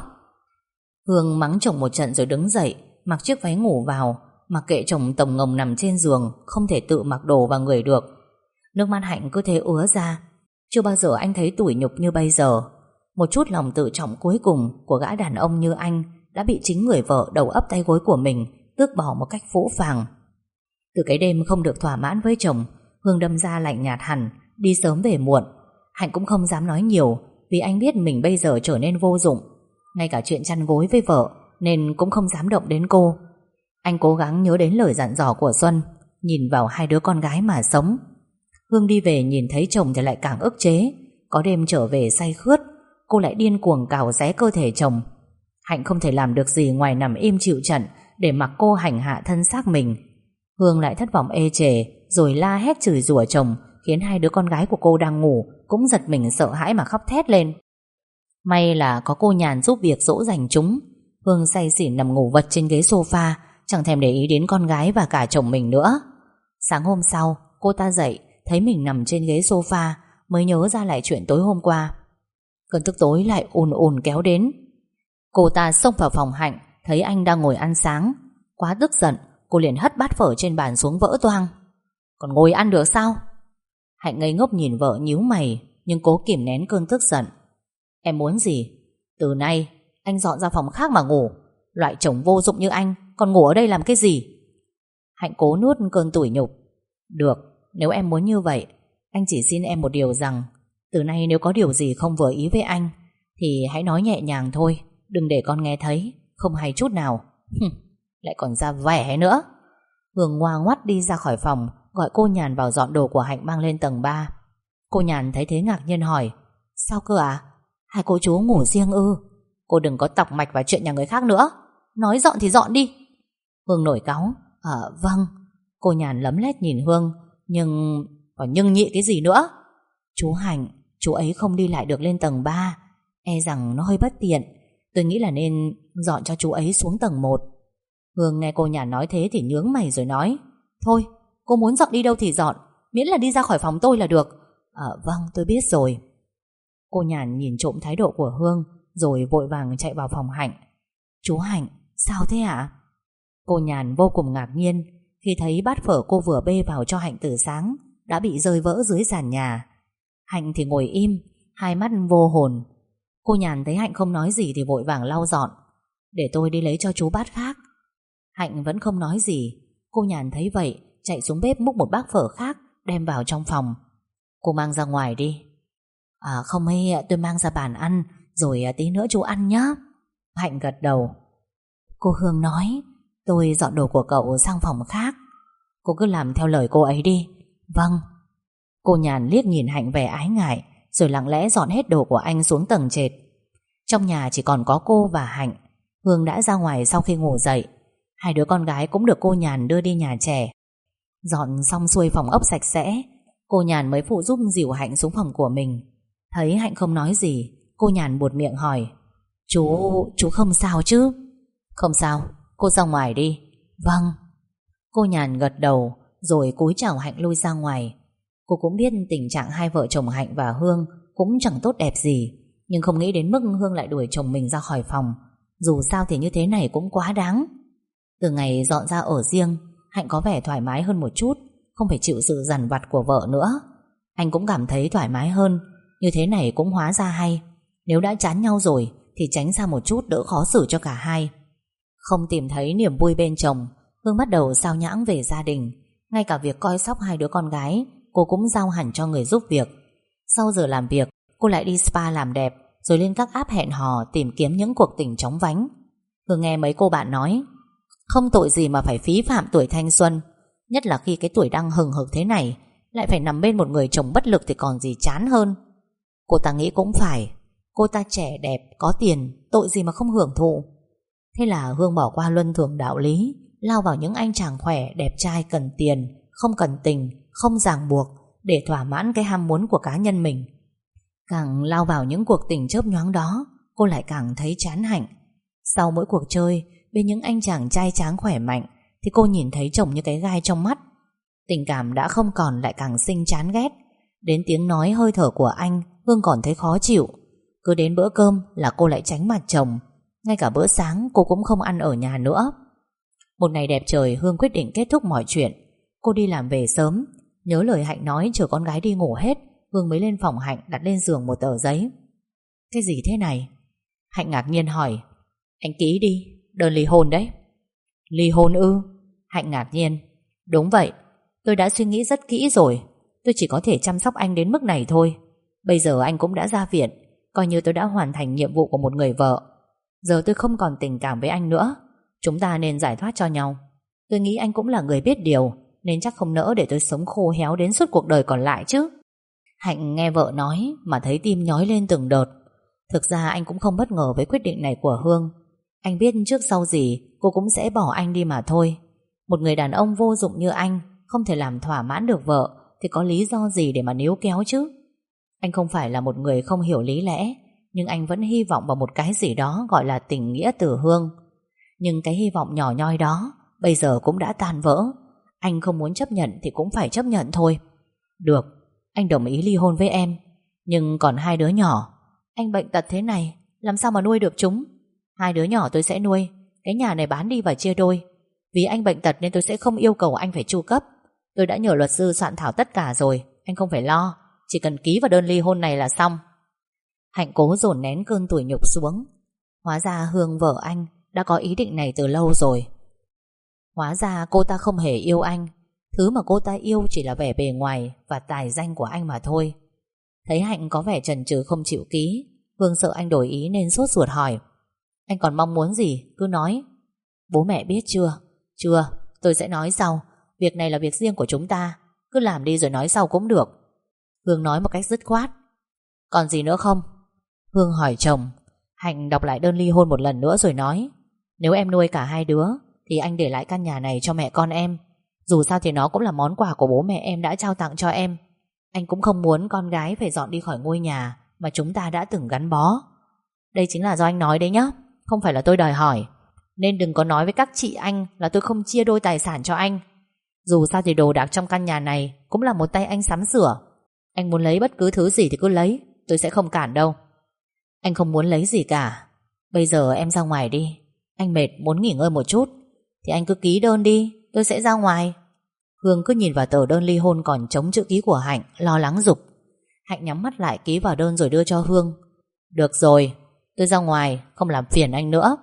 Hương mắng chồng một trận rồi đứng dậy, mặc chiếc váy ngủ vào, mặc kệ chồng tổng ngồng nằm trên giường, không thể tự mặc đồ vào người được. Nước mắt Hạnh cứ thế ứa ra. Chưa bao giờ anh thấy tủi nhục như bây giờ. Một chút lòng tự trọng cuối cùng của gã đàn ông như anh đã bị chính người vợ đầu ấp tay gối của mình tước bỏ một cách phũ phàng. Từ cái đêm không được thỏa mãn với chồng, Hương đâm ra lạnh nhạt hẳn, đi sớm về muộn. Hạnh cũng không dám nói nhiều, vì anh biết mình bây giờ trở nên vô dụng. Ngay cả chuyện chăn gối với vợ nên cũng không dám động đến cô. Anh cố gắng nhớ đến lời dặn dò của Xuân, nhìn vào hai đứa con gái mà sống. Hương đi về nhìn thấy chồng thì lại càng ức chế. Có đêm trở về say khướt, cô lại điên cuồng cào xé cơ thể chồng. Hạnh không thể làm được gì ngoài nằm im chịu trận để mặc cô hành hạ thân xác mình. Hương lại thất vọng ê chề, rồi la hét chửi rủa chồng, khiến hai đứa con gái của cô đang ngủ cũng giật mình sợ hãi mà khóc thét lên. May là có cô Nhàn giúp việc dỗ dành chúng. Hương say xỉn nằm ngủ vật trên ghế sofa, chẳng thèm để ý đến con gái và cả chồng mình nữa. Sáng hôm sau, cô ta dậy, thấy mình nằm trên ghế sofa, mới nhớ ra lại chuyện tối hôm qua. Cơn tức tối lại ùn ùn kéo đến. Cô ta xông vào phòng Hạnh, thấy anh đang ngồi ăn sáng. Quá tức giận, cô liền hất bát phở trên bàn xuống vỡ toang. Còn ngồi ăn được sao? Hạnh ngây ngốc nhìn vợ nhíu mày, nhưng cố kìm nén cơn tức giận. Em muốn gì? Từ nay anh dọn ra phòng khác mà ngủ. Loại chồng vô dụng như anh còn ngủ ở đây làm cái gì? Hạnh cố nuốt cơn tủi nhục. Được, nếu em muốn như vậy, anh chỉ xin em một điều rằng, từ nay nếu có điều gì không vừa ý với anh thì hãy nói nhẹ nhàng thôi, đừng để con nghe thấy. Không hay chút nào. Lại còn ra vẻ nữa. Hương ngoa ngoắt đi ra khỏi phòng, gọi cô Nhàn vào dọn đồ của Hạnh mang lên tầng 3. Cô Nhàn thấy thế ngạc nhiên hỏi: Sao cơ à? Hai cô chú ngủ riêng ư? Cô đừng có tọc mạch vào chuyện nhà người khác nữa. Nói dọn thì dọn đi. Hương nổi cáu: Vâng. Cô Nhàn lấm lét nhìn Hương, nhưng... Còn nhưng nhị cái gì nữa? Chú Hạnh, chú ấy không đi lại được lên tầng 3, e rằng nó hơi bất tiện. Tôi nghĩ là nên dọn cho chú ấy xuống tầng 1. Hương nghe cô Nhàn nói thế thì nhướng mày rồi nói: Thôi, cô muốn dọn đi đâu thì dọn, miễn là đi ra khỏi phòng tôi là được. Vâng, tôi biết rồi. Cô Nhàn nhìn trộm thái độ của Hương, rồi vội vàng chạy vào phòng Hạnh. Chú Hạnh, sao thế ạ? Cô Nhàn vô cùng ngạc nhiên khi thấy bát phở cô vừa bê vào cho Hạnh từ sáng đã bị rơi vỡ dưới sàn nhà. Hạnh thì ngồi im, hai mắt vô hồn. Cô Nhàn thấy Hạnh không nói gì thì vội vàng lau dọn. Để tôi đi lấy cho chú bát khác. Hạnh vẫn không nói gì. Cô Nhàn thấy vậy, chạy xuống bếp múc một bát phở khác đem vào trong phòng. Cô mang ra ngoài đi. Không hay, tôi mang ra bàn ăn, rồi tí nữa chú ăn nhé. Hạnh gật đầu. Cô Hương nói tôi dọn đồ của cậu sang phòng khác. Cô cứ làm theo lời cô ấy đi. Vâng. Cô Nhàn liếc nhìn Hạnh vẻ ái ngại, rồi lặng lẽ dọn hết đồ của anh xuống tầng trệt. Trong nhà chỉ còn có cô và Hạnh. Hương đã ra ngoài sau khi ngủ dậy. Hai đứa con gái cũng được cô Nhàn đưa đi nhà trẻ. Dọn xong xuôi phòng ốc sạch sẽ, cô Nhàn mới phụ giúp dìu Hạnh xuống phòng của mình. Thấy Hạnh không nói gì, cô Nhàn buột miệng hỏi: Chú không sao chứ? Không sao, cô ra ngoài đi. Vâng. Cô Nhàn gật đầu, rồi cúi chào Hạnh lui ra ngoài. Cô cũng biết tình trạng hai vợ chồng Hạnh và Hương cũng chẳng tốt đẹp gì, nhưng không nghĩ đến mức Hương lại đuổi chồng mình ra khỏi phòng. Dù sao thì như thế này cũng quá đáng. Từ ngày dọn ra ở riêng, Hạnh có vẻ thoải mái hơn một chút, không phải chịu sự dằn vặt của vợ nữa. Anh cũng cảm thấy thoải mái hơn. Như thế này cũng hóa ra hay. Nếu đã chán nhau rồi thì tránh xa một chút, đỡ khó xử cho cả hai. Không tìm thấy niềm vui bên chồng, Hương bắt đầu sao nhãng về gia đình. Ngay cả việc coi sóc hai đứa con gái cô cũng giao hẳn cho người giúp việc. Sau giờ làm việc, cô lại đi spa làm đẹp, rồi lên các app hẹn hò tìm kiếm những cuộc tình chóng vánh. Hương nghe mấy cô bạn nói, không tội gì mà phải phí phạm tuổi thanh xuân, nhất là khi cái tuổi đang hừng hực thế này. lại phải nằm bên một người chồng bất lực thì còn gì chán hơn. Cô ta nghĩ cũng phải, cô ta trẻ đẹp, có tiền, tội gì mà không hưởng thụ. Thế là Hương bỏ qua luân thường đạo lý, lao vào những anh chàng khỏe, đẹp trai, cần tiền, không cần tình, không ràng buộc, để thỏa mãn cái ham muốn của cá nhân mình. Càng lao vào những cuộc tình chớp nhoáng đó, cô lại càng thấy chán Hạnh. Sau mỗi cuộc chơi bên những anh chàng trai tráng khỏe mạnh thì cô nhìn thấy chồng như cái gai trong mắt. Tình cảm đã không còn lại càng sinh chán ghét. Đến tiếng nói hơi thở của anh Hương còn thấy khó chịu. Cứ đến bữa cơm là cô lại tránh mặt chồng. Ngay cả bữa sáng cô cũng không ăn ở nhà nữa. Một ngày đẹp trời, Hương quyết định kết thúc mọi chuyện. Cô đi làm về sớm, nhớ lời Hạnh nói chờ con gái đi ngủ hết, Hương mới lên phòng Hạnh đặt lên giường một tờ giấy. Cái gì thế này? Hạnh ngạc nhiên hỏi. Anh ký đi, đơn ly hôn đấy. Ly hôn ư? Hạnh ngạc nhiên. Đúng vậy, tôi đã suy nghĩ rất kỹ rồi. Tôi chỉ có thể chăm sóc anh đến mức này thôi. Bây giờ anh cũng đã ra viện, coi như tôi đã hoàn thành nhiệm vụ của một người vợ. Giờ tôi không còn tình cảm với anh nữa. Chúng ta nên giải thoát cho nhau. Tôi nghĩ anh cũng là người biết điều, nên chắc không nỡ để tôi sống khô héo đến suốt cuộc đời còn lại chứ. Hạnh nghe vợ nói mà thấy tim nhói lên từng đợt. Thực ra anh cũng không bất ngờ với quyết định này của Hương. Anh biết trước sau gì cô cũng sẽ bỏ anh đi mà thôi. Một người đàn ông vô dụng như anh không thể làm thỏa mãn được vợ thì có lý do gì để mà níu kéo chứ. Anh không phải là một người không hiểu lý lẽ, nhưng anh vẫn hy vọng vào một cái gì đó gọi là tình nghĩa từ Hương. Nhưng cái hy vọng nhỏ nhoi đó bây giờ cũng đã tan vỡ. Anh không muốn chấp nhận thì cũng phải chấp nhận thôi. Được, anh đồng ý ly hôn với em. Nhưng còn 2 đứa nhỏ, anh bệnh tật thế này làm sao mà nuôi được chúng? 2 đứa nhỏ tôi sẽ nuôi. Cái nhà này bán đi và chia đôi. Vì anh bệnh tật nên tôi sẽ không yêu cầu anh phải chu cấp. Tôi đã nhờ luật sư soạn thảo tất cả rồi, anh không phải lo. Chỉ cần ký vào đơn ly hôn này là xong. Hạnh cố dồn nén cơn tủi nhục xuống. Hóa ra Hương vợ anh đã có ý định này từ lâu rồi. Hóa ra cô ta không hề yêu anh. Thứ mà cô ta yêu chỉ là vẻ bề ngoài và tài danh của anh mà thôi. Thấy Hạnh có vẻ chần chừ không chịu ký, Hương sợ anh đổi ý nên sốt ruột hỏi. Anh còn mong muốn gì? Cứ nói. Bố mẹ biết chưa? Chưa, tôi sẽ nói sau. Việc này là việc riêng của chúng ta. Cứ làm đi rồi nói sau cũng được. Hương nói một cách dứt khoát. Còn gì nữa không? Hương hỏi chồng. Hạnh đọc lại đơn ly hôn một lần nữa rồi nói. Nếu em nuôi cả 2 đứa thì anh để lại căn nhà này cho mẹ con em. Dù sao thì nó cũng là món quà của bố mẹ em đã trao tặng cho em. Anh cũng không muốn con gái phải dọn đi khỏi ngôi nhà mà chúng ta đã từng gắn bó. Đây chính là do anh nói đấy nhá, không phải là tôi đòi hỏi. Nên đừng có nói với các chị anh là tôi không chia đôi tài sản cho anh. Dù sao thì đồ đạc trong căn nhà này cũng là một tay anh sắm sửa. Anh muốn lấy bất cứ thứ gì thì cứ lấy, tôi sẽ không cản đâu. Anh không muốn lấy gì cả. Bây giờ em ra ngoài đi. Anh mệt muốn nghỉ ngơi một chút. Thì anh cứ ký đơn đi, tôi sẽ ra ngoài. Hương cứ nhìn vào tờ đơn ly hôn còn trống chữ ký của Hạnh, lo lắng giục. Hạnh nhắm mắt lại ký vào đơn rồi đưa cho Hương. Được rồi, tôi ra ngoài, không làm phiền anh nữa.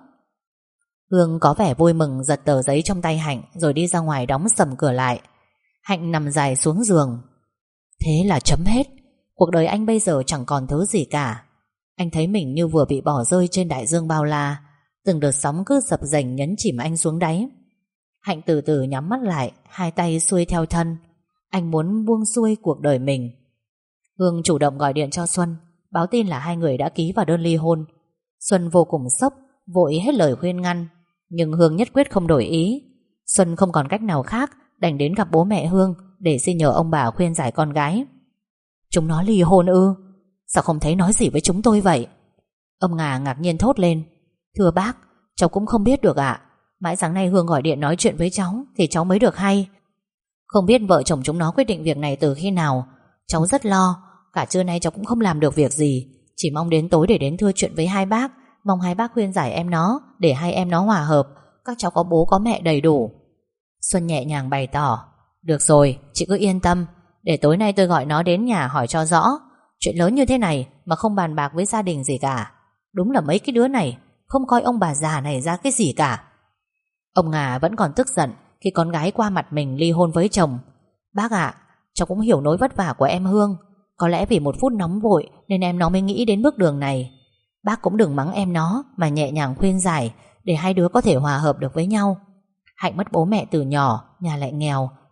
Hương có vẻ vui mừng giật tờ giấy trong tay Hạnh rồi đi ra ngoài đóng sầm cửa lại. Hạnh nằm dài xuống giường. Thế là chấm hết. Cuộc đời anh bây giờ chẳng còn thứ gì cả. Anh thấy mình như vừa bị bỏ rơi trên đại dương bao la. Từng đợt sóng cứ dập dềnh nhấn chìm anh xuống đáy. Hạnh từ từ nhắm mắt lại, hai tay xuôi theo thân. Anh muốn buông xuôi cuộc đời mình. Hương chủ động gọi điện cho Xuân, báo tin là 2 người đã ký vào đơn ly hôn. Xuân vô cùng sốc, vội hết lời khuyên ngăn. Nhưng Hương nhất quyết không đổi ý. Xuân không còn cách nào khác, đành đến gặp bố mẹ Hương để xin nhờ ông bà khuyên giải con gái. Chúng nó ly hôn ư? Sao không thấy nói gì với chúng tôi vậy? Ông Ngà ngạc nhiên thốt lên. Thưa bác, cháu cũng không biết được ạ. Mãi sáng nay Hương gọi điện nói chuyện với cháu thì cháu mới được hay. Không biết vợ chồng chúng nó quyết định việc này từ khi nào. Cháu rất lo. Cả trưa nay cháu cũng không làm được việc gì. Chỉ mong đến tối để đến thưa chuyện với 2 bác. Mong 2 bác khuyên giải em nó, để 2 em nó hòa hợp. Các cháu có bố có mẹ đầy đủ. Xuân nhẹ nhàng bày tỏ. Được rồi, chị cứ yên tâm. Để tối nay tôi gọi nó đến nhà hỏi cho rõ. Chuyện lớn như thế này mà không bàn bạc với gia đình gì cả. Đúng là mấy cái đứa này không coi ông bà già này ra cái gì cả. Ông Ngà vẫn còn tức giận khi con gái qua mặt mình ly hôn với chồng. Bác ạ, cháu cũng hiểu nỗi vất vả của em Hương. Có lẽ vì một phút nóng vội nên em nó mới nghĩ đến bước đường này. Bác cũng đừng mắng em nó mà nhẹ nhàng khuyên giải để 2 đứa có thể hòa hợp được với nhau. Hạnh mất bố mẹ từ nhỏ, nhà lại nghèo,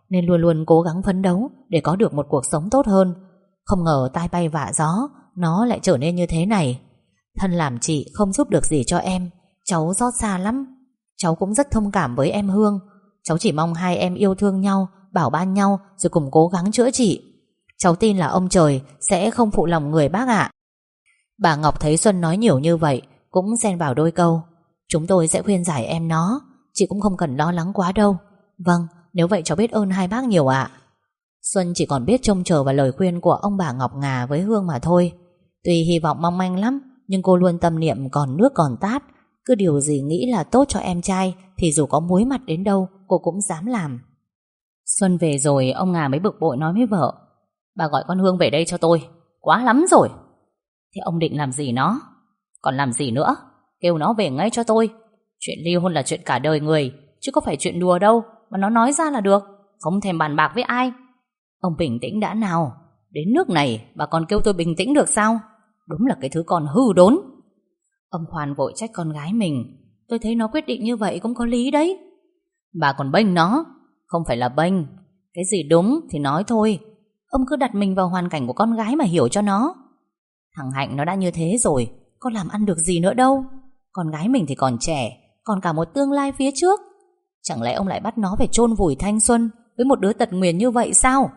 nên luôn luôn cố gắng phấn đấu để có được một cuộc sống tốt hơn. Không ngờ tai bay vạ gió nó lại trở nên như thế này. Thân làm chị không giúp được gì cho em, cháu xót xa lắm. Cháu cũng rất thông cảm với em Hương. Cháu chỉ mong hai em yêu thương nhau, bảo ban nhau rồi cùng cố gắng chữa trị. Cháu tin là ông trời sẽ không phụ lòng người bác ạ. Bà Ngọc thấy Xuân nói nhiều như vậy cũng xen vào đôi câu. Chúng tôi sẽ khuyên giải em nó, chị cũng không cần lo lắng quá đâu. Vâng, nếu vậy cháu biết ơn hai bác nhiều ạ. Xuân chỉ còn biết trông chờ vào lời khuyên của ông bà Ngọc Ngà với Hương mà thôi. Tuy hy vọng mong manh lắm, nhưng cô luôn tâm niệm còn nước còn tát. Cứ điều gì nghĩ là tốt cho em trai thì dù có muối mặt đến đâu cô cũng dám làm. Xuân về rồi ông Ngà mới bực bội nói với vợ: Bà gọi con Hương về đây cho tôi, quá lắm rồi. Thế ông định làm gì nó? Còn làm gì nữa? Kêu nó về ngay cho tôi. Chuyện ly hôn là chuyện cả đời người, chứ có phải chuyện đùa đâu mà nó nói ra là được. Không thèm bàn bạc với ai. Ông bình tĩnh đã nào. Đến nước này bà còn kêu tôi bình tĩnh được sao? Đúng là cái thứ con hư đốn. Ông Khoan vội trách con gái mình. Tôi thấy nó quyết định như vậy cũng có lý đấy. Bà còn bênh nó. Không phải là bênh. Cái gì đúng thì nói thôi. Ông cứ đặt mình vào hoàn cảnh của con gái mà hiểu cho nó. Thằng Hạnh nó đã như thế rồi, có làm ăn được gì nữa đâu. Con gái mình thì còn trẻ, còn cả một tương lai phía trước. Chẳng lẽ ông lại bắt nó phải chôn vùi thanh xuân với một đứa tật nguyền như vậy sao?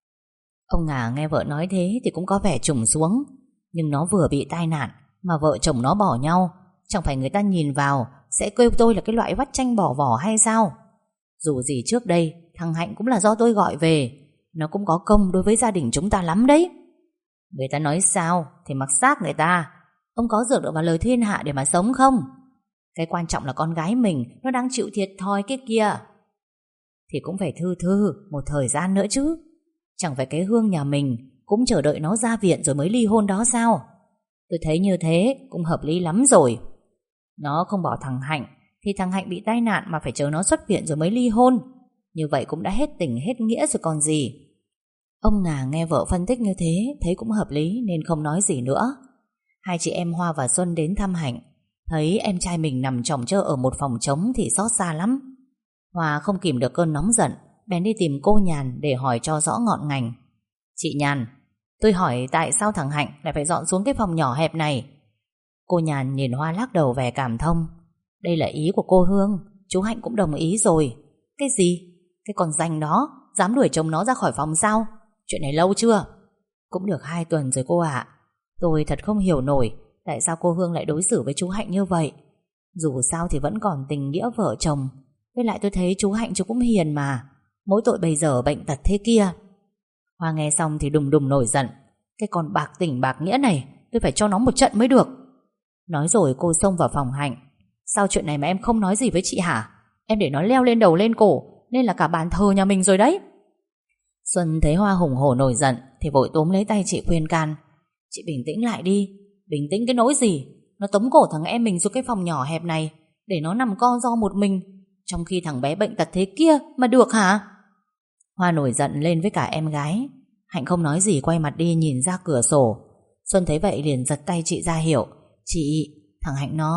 Ông Ngà nghe vợ nói thế thì cũng có vẻ trùng xuống. Nhưng nó vừa bị tai nạn mà vợ chồng nó bỏ nhau, chẳng phải người ta nhìn vào sẽ kêu tôi là cái loại vắt chanh bỏ vỏ hay sao? Dù gì trước đây thằng Hạnh cũng là do tôi gọi về. Nó cũng có công đối với gia đình chúng ta lắm đấy. Người ta nói sao thì mặc xác người ta. Ông có dựa được vào lời thiên hạ để mà sống không? Cái quan trọng là con gái mình nó đang chịu thiệt thòi cái kia. Thì cũng phải thư thư một thời gian nữa chứ. Chẳng phải cái Hương nhà mình cũng chờ đợi nó ra viện rồi mới ly hôn đó sao? Tôi thấy như thế cũng hợp lý lắm rồi. Nó không bỏ thằng Hạnh thì thằng Hạnh bị tai nạn mà phải chờ nó xuất viện rồi mới ly hôn. Như vậy cũng đã hết tình hết nghĩa rồi còn gì. Ông Ngà nghe vợ phân tích như thế thấy cũng hợp lý nên không nói gì nữa. Hai chị em Hoa và Xuân đến thăm Hạnh, thấy em trai mình nằm chồng chơ ở một phòng trống thì xót xa lắm. Hoa không kìm được cơn nóng giận, bèn đi tìm cô Nhàn để hỏi cho rõ ngọn ngành. Chị Nhàn, tôi hỏi tại sao thằng Hạnh lại phải dọn xuống cái phòng nhỏ hẹp này? Cô Nhàn nhìn Hoa lắc đầu vẻ cảm thông. Đây là ý của cô Hương, chú Hạnh cũng đồng ý rồi. Cái gì? Cái con danh đó dám đuổi chồng nó ra khỏi phòng sao? Chuyện này lâu chưa? Cũng được 2 tuần rồi cô ạ. Tôi thật không hiểu nổi tại sao cô Hương lại đối xử với chú Hạnh như vậy. Dù sao thì vẫn còn tình nghĩa vợ chồng. Với lại tôi thấy chú Hạnh chú cũng hiền mà. Mỗi tội bây giờ bệnh tật thế kia. Hoa nghe xong thì đùng đùng nổi giận. Cái con bạc tình bạc nghĩa này tôi phải cho nó một trận mới được. Nói rồi cô xông vào phòng Hạnh. Sao chuyện này mà em không nói gì với chị hả? Em để nó leo lên đầu lên cổ nên là cả bàn thờ nhà mình rồi đấy. Xuân thấy Hoa hùng hổ nổi giận thì vội túm lấy tay chị khuyên can. Chị bình tĩnh lại đi. Bình tĩnh cái nỗi gì? Nó tống cổ thằng em mình xuống cái phòng nhỏ hẹp này để nó nằm co ro một mình, trong khi thằng bé bệnh tật thế kia mà được hả? Hoa nổi giận lên với cả em gái. Hạnh không nói gì quay mặt đi nhìn ra cửa sổ. Xuân thấy vậy liền giật tay chị ra hiệu. Chị, thằng Hạnh nó...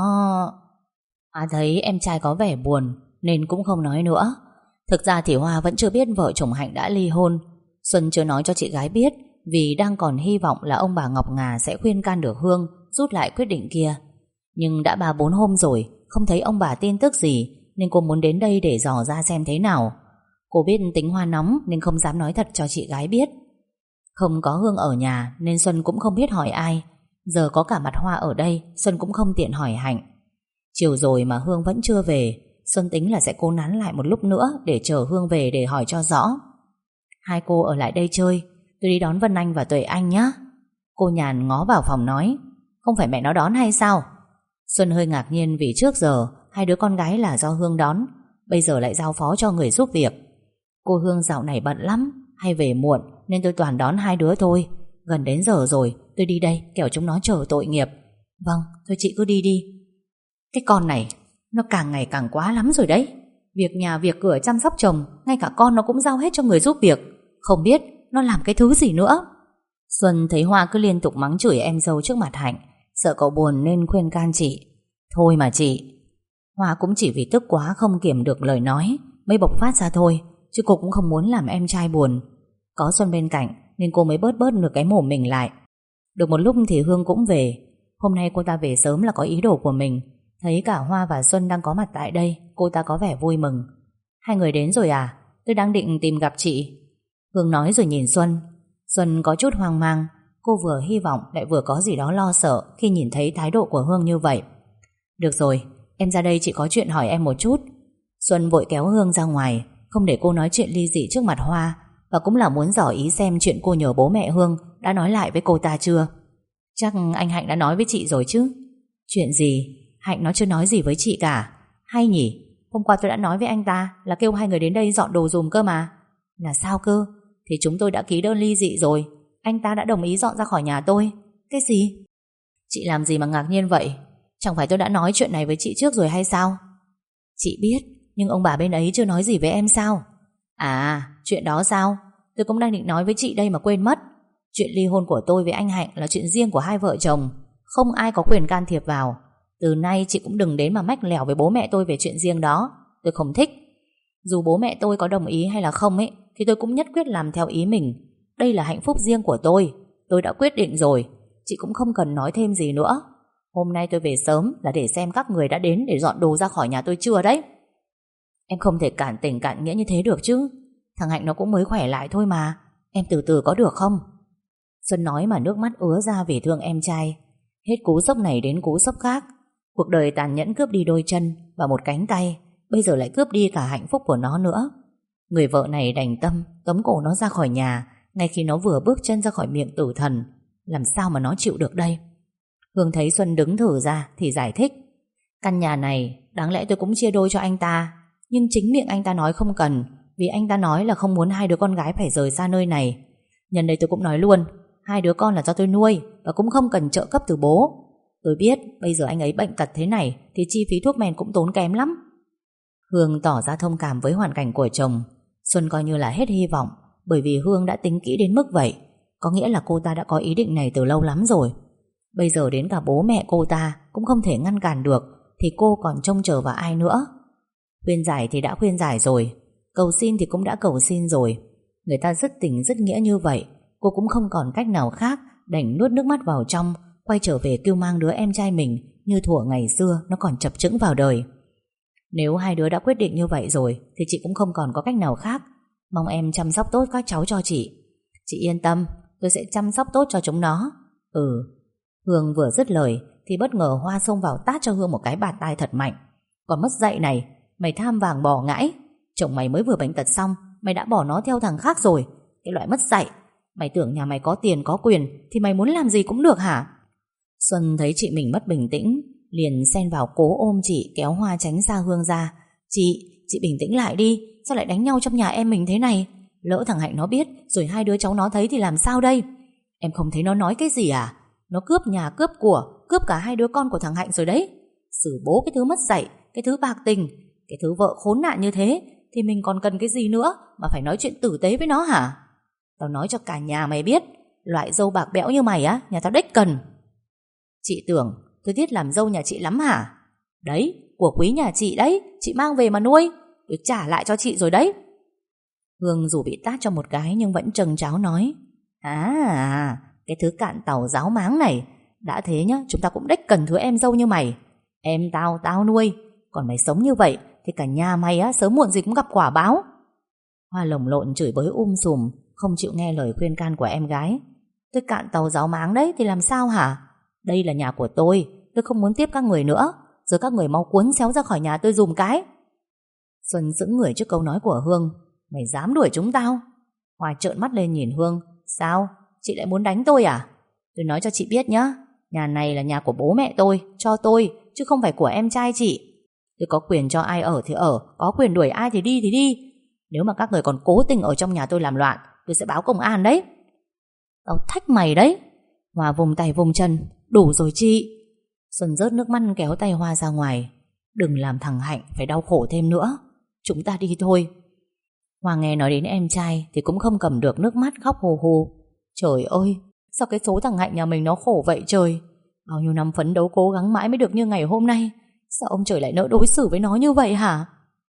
Hoa thấy em trai có vẻ buồn nên cũng không nói nữa. Thực ra thì Hoa vẫn chưa biết vợ chồng Hạnh đã ly hôn. Xuân chưa nói cho chị gái biết vì đang còn hy vọng là ông bà Ngọc Ngà sẽ khuyên can được Hương rút lại quyết định kia. Nhưng đã 3-4 hôm rồi không thấy ông bà tin tức gì nên cô muốn đến đây để dò ra xem thế nào. Cô biết tính Hoa nóng nên không dám nói thật cho chị gái biết. Không có Hương ở nhà nên Xuân cũng không biết hỏi ai. Giờ có cả mặt Hoa ở đây, Xuân cũng không tiện hỏi Hạnh. Chiều rồi mà Hương vẫn chưa về. Xuân tính là sẽ cố nán lại một lúc nữa để chờ Hương về để hỏi cho rõ. Hai cô ở lại đây chơi, tôi đi đón Vân Anh và Tuệ Anh nhé. Cô Nhàn ngó vào phòng nói. Không phải mẹ nó đón hay sao? Xuân hơi ngạc nhiên vì trước giờ hai đứa con gái là do Hương đón, bây giờ lại giao phó cho người giúp việc. Cô Hương dạo này bận lắm, hay về muộn nên tôi toàn đón hai đứa thôi. Gần đến giờ rồi, tôi đi đây kẻo chúng nó chờ tội nghiệp. Vâng, thôi chị cứ đi đi. Cái con này nó càng ngày càng quá lắm rồi đấy. Việc nhà việc cửa chăm sóc chồng, ngay cả con nó cũng giao hết cho người giúp việc. Không biết nó làm cái thứ gì nữa. Xuân thấy Hoa cứ liên tục mắng chửi em dâu trước mặt Hạnh, sợ cậu buồn nên khuyên can chị. Thôi mà chị. Hoa cũng chỉ vì tức quá không kiềm được lời nói mới bộc phát ra thôi, chứ cô cũng không muốn làm em trai buồn. Có Xuân bên cạnh nên cô mới bớt được cái mồm mình lại. Được một lúc thì Hương cũng về. Hôm nay cô ta về sớm là có ý đồ của mình. Thấy cả Hoa và Xuân đang có mặt tại đây, cô ta có vẻ vui mừng. Hai người đến rồi à? Tôi đang định tìm gặp chị. Hương nói rồi nhìn Xuân. Xuân có chút hoang mang. Cô vừa hy vọng lại vừa có gì đó lo sợ khi nhìn thấy thái độ của Hương như vậy. Được rồi, em ra đây chị có chuyện hỏi em một chút. Xuân vội kéo Hương ra ngoài, không để cô nói chuyện ly dị trước mặt Hoa, và cũng là muốn dò ý xem chuyện cô nhờ bố mẹ Hương đã nói lại với cô ta chưa. Chắc anh Hạnh đã nói với chị rồi chứ? Chuyện gì? Hạnh nó chưa nói gì với chị cả. Hay nhỉ? Hôm qua tôi đã nói với anh ta là kêu hai người đến đây dọn đồ dùm cơ mà. Là sao cơ? Thì chúng tôi đã ký đơn ly dị rồi. Anh ta đã đồng ý dọn ra khỏi nhà tôi. Cái gì? Chị làm gì mà ngạc nhiên vậy? Chẳng phải tôi đã nói chuyện này với chị trước rồi hay sao? Chị biết, nhưng ông bà bên ấy chưa nói gì với em sao? À, chuyện đó sao? Tôi cũng đang định nói với chị đây mà quên mất. Chuyện ly hôn của tôi với anh Hạnh là chuyện riêng của hai vợ chồng, không ai có quyền can thiệp vào. Từ nay chị cũng đừng đến mà mách lèo với bố mẹ tôi về chuyện riêng đó. Tôi không thích. Dù bố mẹ tôi có đồng ý hay là không ấy, thì tôi cũng nhất quyết làm theo ý mình. Đây là hạnh phúc riêng của tôi đã quyết định rồi. Chị cũng không cần nói thêm gì nữa. Hôm nay tôi về sớm là để xem các người đã đến để dọn đồ ra khỏi nhà tôi chưa đấy. Em không thể cản tình cản nghĩa như thế được chứ. Thằng Hạnh nó cũng mới khỏe lại thôi mà. Em từ từ có được không? Xuân nói mà nước mắt ứa ra vì thương em trai. Hết cú sốc này đến cú sốc khác. Cuộc đời tàn nhẫn cướp đi đôi chân và một cánh tay, bây giờ lại cướp đi cả hạnh phúc của nó nữa. Người vợ này đành tâm tống cổ nó ra khỏi nhà ngay khi nó vừa bước chân ra khỏi miệng tử thần. Làm sao mà nó chịu được đây? Hương thấy Xuân đứng thử ra thì giải thích. Căn nhà này đáng lẽ tôi cũng chia đôi cho anh ta, nhưng chính miệng anh ta nói không cần, vì anh ta nói là không muốn hai đứa con gái phải rời xa nơi này. Nhân đây tôi cũng nói luôn, hai đứa con là do tôi nuôi và cũng không cần trợ cấp từ bố. Tôi biết bây giờ anh ấy bệnh tật thế này thì chi phí thuốc men cũng tốn kém lắm. Hương tỏ ra thông cảm với hoàn cảnh của chồng. Xuân coi như là hết hy vọng, bởi vì Hương đã tính kỹ đến mức vậy. Có nghĩa là cô ta đã có ý định này từ lâu lắm rồi. Bây giờ đến cả bố mẹ cô ta cũng không thể ngăn cản được, thì cô còn trông chờ vào ai nữa? Khuyên giải thì đã khuyên giải rồi, cầu xin thì cũng đã cầu xin rồi. Người ta dứt tình dứt nghĩa như vậy, cô cũng không còn cách nào khác, đành nuốt nước mắt vào trong, quay trở về kêu mang đứa em trai mình như thuở ngày xưa nó còn chập chững vào đời. Nếu hai đứa đã quyết định như vậy rồi thì chị cũng không còn có cách nào khác. Mong em chăm sóc tốt các cháu cho chị. Chị yên tâm, tôi sẽ chăm sóc tốt cho chúng nó. Hương vừa dứt lời thì bất ngờ Hoa xông vào tát cho Hương một cái bạt tai thật mạnh. Còn mất dạy này, mày tham vàng bò ngãi. Chồng mày mới vừa bệnh tật xong, mày đã bỏ nó theo thằng khác rồi. Cái loại mất dạy. Mày tưởng nhà mày có tiền có quyền thì mày muốn làm gì cũng được hả? Xuân thấy chị mình mất bình tĩnh, liền xen vào cố ôm chị, kéo Hoa tránh xa Hương ra. Chị bình tĩnh lại đi. Sao lại đánh nhau trong nhà em mình thế này? Lỡ thằng Hạnh nó biết, rồi hai đứa cháu nó thấy thì làm sao đây? Em không thấy nó nói cái gì à? Nó cướp nhà cướp của, cướp cả hai đứa con của thằng Hạnh rồi đấy. Xử bố cái thứ mất dạy, cái thứ bạc tình, cái thứ vợ khốn nạn như thế, thì mình còn cần cái gì nữa mà phải nói chuyện tử tế với nó hả? Tao nói cho cả nhà mày biết, loại dâu bạc bẽo như mày á, nhà tao đếch cần. Chị tưởng tôi thiết làm dâu nhà chị lắm hả? Đấy, của quý nhà chị đấy, chị mang về mà nuôi, tôi trả lại cho chị rồi đấy. Hương dù bị tát cho một cái nhưng vẫn trâng tráo nói. Cái thứ cạn tàu giáo máng này. Đã thế nhá, chúng ta cũng đếch cần thứ em dâu như mày. Em tao nuôi, còn mày sống như vậy thì cả nhà mày á sớm muộn gì cũng gặp quả báo. Hoa lồng lộn chửi bới sùm, không chịu nghe lời khuyên can của em gái. Tôi cạn tàu giáo máng đấy thì làm sao hả? Đây là nhà của tôi không muốn tiếp các người nữa. Rồi các người mau cuốn xéo ra khỏi nhà tôi dùm cái. Xuân sững người trước câu nói của Hương. Mày dám đuổi chúng tao? Hoa trợn mắt lên nhìn Hương. Sao? Chị lại muốn đánh tôi à? Tôi nói cho chị biết nhá, nhà này là nhà của bố mẹ tôi, cho tôi, chứ không phải của em trai chị. Tôi có quyền cho ai ở thì ở, có quyền đuổi ai thì đi. Nếu mà các người còn cố tình ở trong nhà tôi làm loạn, tôi sẽ báo công an đấy. Tao thách mày đấy. Hoa vùng tay vùng chân. Đủ rồi chị. Xuân rớt nước mắt kéo tay Hoa ra ngoài. Đừng làm thằng Hạnh phải đau khổ thêm nữa. Chúng ta đi thôi. Hoa nghe nói đến em trai thì cũng không cầm được nước mắt, khóc hù hù. Trời ơi, sao cái số thằng Hạnh nhà mình nó khổ vậy trời. Bao nhiêu năm phấn đấu cố gắng mãi mới được như ngày hôm nay. Sao ông trời lại nỡ đối xử với nó như vậy hả?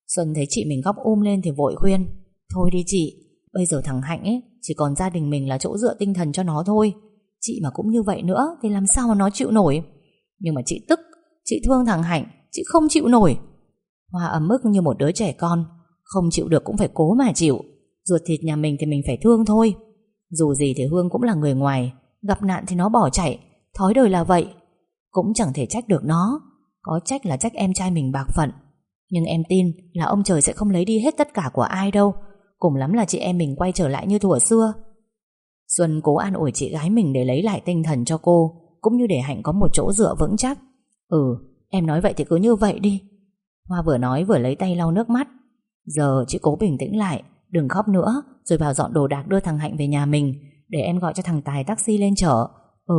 Xuân thấy chị mình khóc lên thì vội khuyên: Thôi đi chị, bây giờ thằng Hạnh ấy chỉ còn gia đình mình là chỗ dựa tinh thần cho nó thôi. Chị mà cũng như vậy nữa thì làm sao mà nó chịu nổi. Nhưng mà chị tức, chị thương thằng Hạnh, chị không chịu nổi. Hoa ấm ức như một đứa trẻ con. Không chịu được cũng phải cố mà chịu. Ruột thịt nhà mình thì mình phải thương thôi. Dù gì thì Hương cũng là người ngoài, gặp nạn thì nó bỏ chạy, thói đời là vậy. Cũng chẳng thể trách được nó. Có trách là trách em trai mình bạc phận. Nhưng em tin là ông trời sẽ không lấy đi hết tất cả của ai đâu. Cùng lắm là chị em mình quay trở lại như thuở xưa. Xuân cố an ủi chị gái mình để lấy lại tinh thần cho cô, cũng như để Hạnh có một chỗ dựa vững chắc. Em nói vậy thì cứ như vậy đi. Hoa vừa nói vừa lấy tay lau nước mắt. Giờ chị cố bình tĩnh lại, đừng khóc nữa, rồi vào dọn đồ đạc đưa thằng Hạnh về nhà mình, để em gọi cho thằng Tài taxi lên chở.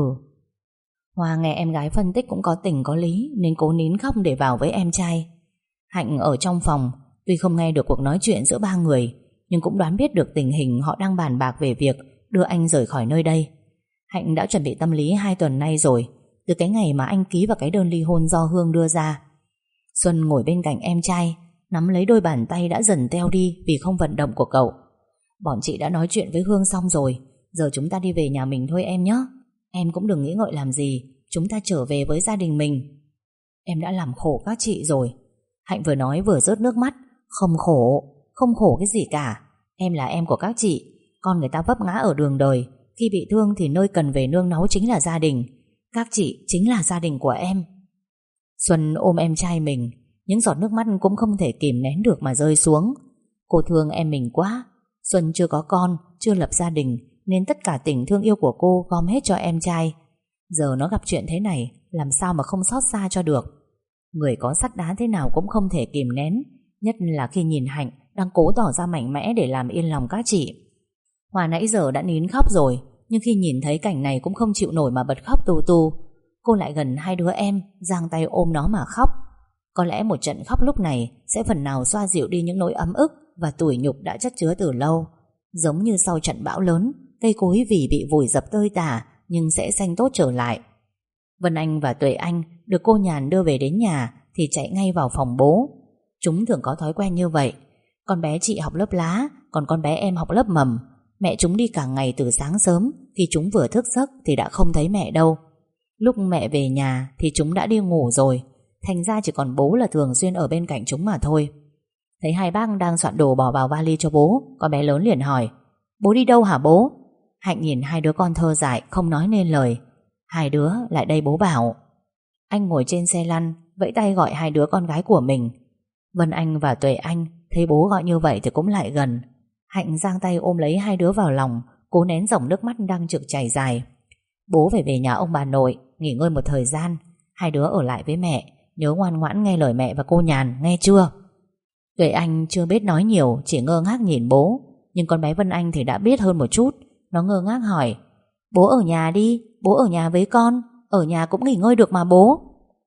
Hoa nghe em gái phân tích cũng có tình có lý, nên cố nín khóc để vào với em trai. Hạnh ở trong phòng, tuy không nghe được cuộc nói chuyện giữa ba người, nhưng cũng đoán biết được tình hình họ đang bàn bạc về việc đưa anh rời khỏi nơi đây. Hạnh đã chuẩn bị tâm lý 2 tuần nay rồi, từ cái ngày mà anh ký vào cái đơn ly hôn do Hương đưa ra. Xuân ngồi bên cạnh em trai, nắm lấy đôi bàn tay đã dần teo đi vì không vận động của cậu. Bọn chị đã nói chuyện với Hương xong rồi, giờ chúng ta đi về nhà mình thôi em nhé. Em cũng đừng nghĩ ngợi làm gì, chúng ta trở về với gia đình mình. Em đã làm khổ các chị rồi. Hạnh vừa nói vừa rớt nước mắt. Không khổ cái gì cả. Em là em của các chị. Con người ta vấp ngã ở đường đời, khi bị thương thì nơi cần về nương náu chính là gia đình. Các chị chính là gia đình của em. Xuân ôm em trai mình, những giọt nước mắt cũng không thể kìm nén được mà rơi xuống. Cô thương em mình quá. Xuân chưa có con, chưa lập gia đình, nên tất cả tình thương yêu của cô gom hết cho em trai. Giờ nó gặp chuyện thế này, làm sao mà không xót xa cho được. Người có sắt đá thế nào cũng không thể kìm nén, nhất là khi nhìn Hạnh đang cố tỏ ra mạnh mẽ để làm yên lòng các chị. Hoa nãy giờ đã nín khóc rồi, nhưng khi nhìn thấy cảnh này cũng không chịu nổi mà bật khóc tu tu. Cô lại gần hai đứa em, giang tay ôm nó mà khóc. Có lẽ một trận khóc lúc này sẽ phần nào xoa dịu đi những nỗi ấm ức và tủi nhục đã chất chứa từ lâu. Giống như sau trận bão lớn, cây cối vì bị vùi dập tơi tả nhưng sẽ xanh tốt trở lại. Vân Anh và Tuệ Anh được cô Nhàn đưa về đến nhà thì chạy ngay vào phòng bố. Chúng thường có thói quen như vậy. Con bé chị học lớp lá, còn con bé em học lớp mầm. Mẹ chúng đi cả ngày từ sáng sớm, khi chúng vừa thức giấc thì đã không thấy mẹ đâu. Lúc mẹ về nhà thì chúng đã đi ngủ rồi, thành ra chỉ còn bố là thường xuyên ở bên cạnh chúng mà thôi. Thấy hai bác đang soạn đồ bỏ vào vali cho bố, con bé lớn liền hỏi: Bố đi đâu hả bố? Hạnh nhìn hai đứa con thơ dại không nói nên lời. Hai đứa lại đây bố bảo. Anh ngồi trên xe lăn, vẫy tay gọi hai đứa con gái của mình. Vân Anh và Tuệ Anh thấy bố gọi như vậy thì cũng lại gần. Hạnh giang tay ôm lấy hai đứa vào lòng, cố nén dòng nước mắt đang trực chảy dài. Bố phải về nhà ông bà nội nghỉ ngơi một thời gian. Hai đứa ở lại với mẹ, nhớ ngoan ngoãn nghe lời mẹ và cô Nhàn, nghe chưa? Tuệ Anh chưa biết nói nhiều, chỉ ngơ ngác nhìn bố. Nhưng con bé Vân Anh thì đã biết hơn một chút. Nó ngơ ngác hỏi: Bố ở nhà đi, bố ở nhà với con, ở nhà cũng nghỉ ngơi được mà bố.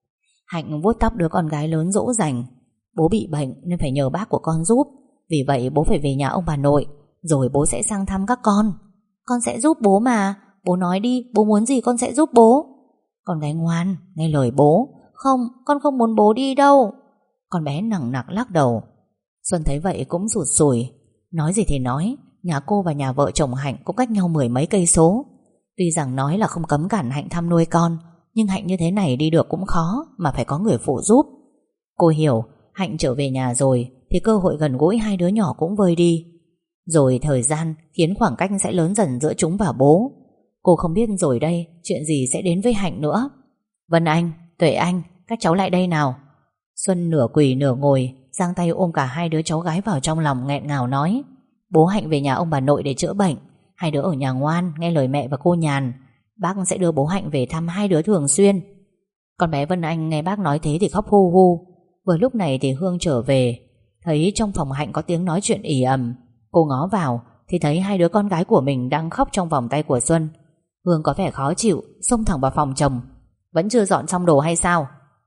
Hạnh vuốt tóc đứa con gái lớn dỗ dành. Bố bị bệnh nên phải nhờ bác của con giúp, vì vậy bố phải về nhà ông bà nội, rồi bố sẽ sang thăm các con. Con sẽ giúp bố mà. Bố nói đi, bố muốn gì con sẽ giúp bố. Con gái ngoan, nghe lời bố. Không, con không muốn bố đi đâu. Con bé nằng nặc lắc đầu. Xuân thấy vậy cũng sụt sùi. Nói gì thì nói, nhà cô và nhà vợ chồng Hạnh cũng cách nhau 10 mấy cây số. Tuy rằng nói là không cấm cản Hạnh thăm nuôi con, nhưng Hạnh như thế này đi được cũng khó, mà phải có người phụ giúp. Cô hiểu, Hạnh trở về nhà rồi thì cơ hội gần gũi hai đứa nhỏ cũng vơi đi. Rồi thời gian khiến khoảng cách sẽ lớn dần giữa chúng và bố. Cô không biết rồi đây chuyện gì sẽ đến với Hạnh nữa. Vân Anh, Tuệ Anh, các cháu lại đây nào. Xuân nửa quỳ nửa ngồi, giang tay ôm cả hai đứa cháu gái vào trong lòng, nghẹn ngào nói: Bố Hạnh về nhà ông bà nội để chữa bệnh. Hai đứa ở nhà ngoan, nghe lời mẹ và cô Nhàn. Bác sẽ đưa bố Hạnh về thăm hai đứa thường xuyên. Con bé Vân Anh nghe bác nói thế thì khóc hu hu. Vừa lúc này thì Hương trở về, thấy trong phòng Hạnh có tiếng nói chuyện ì ầm. Cô ngó vào thì thấy hai đứa con gái của mình đang khóc trong vòng tay của Xuân. Hương có vẻ khó chịu, xông thẳng vào phòng chồng. Vẫn chưa dọn xong đồ hay sao?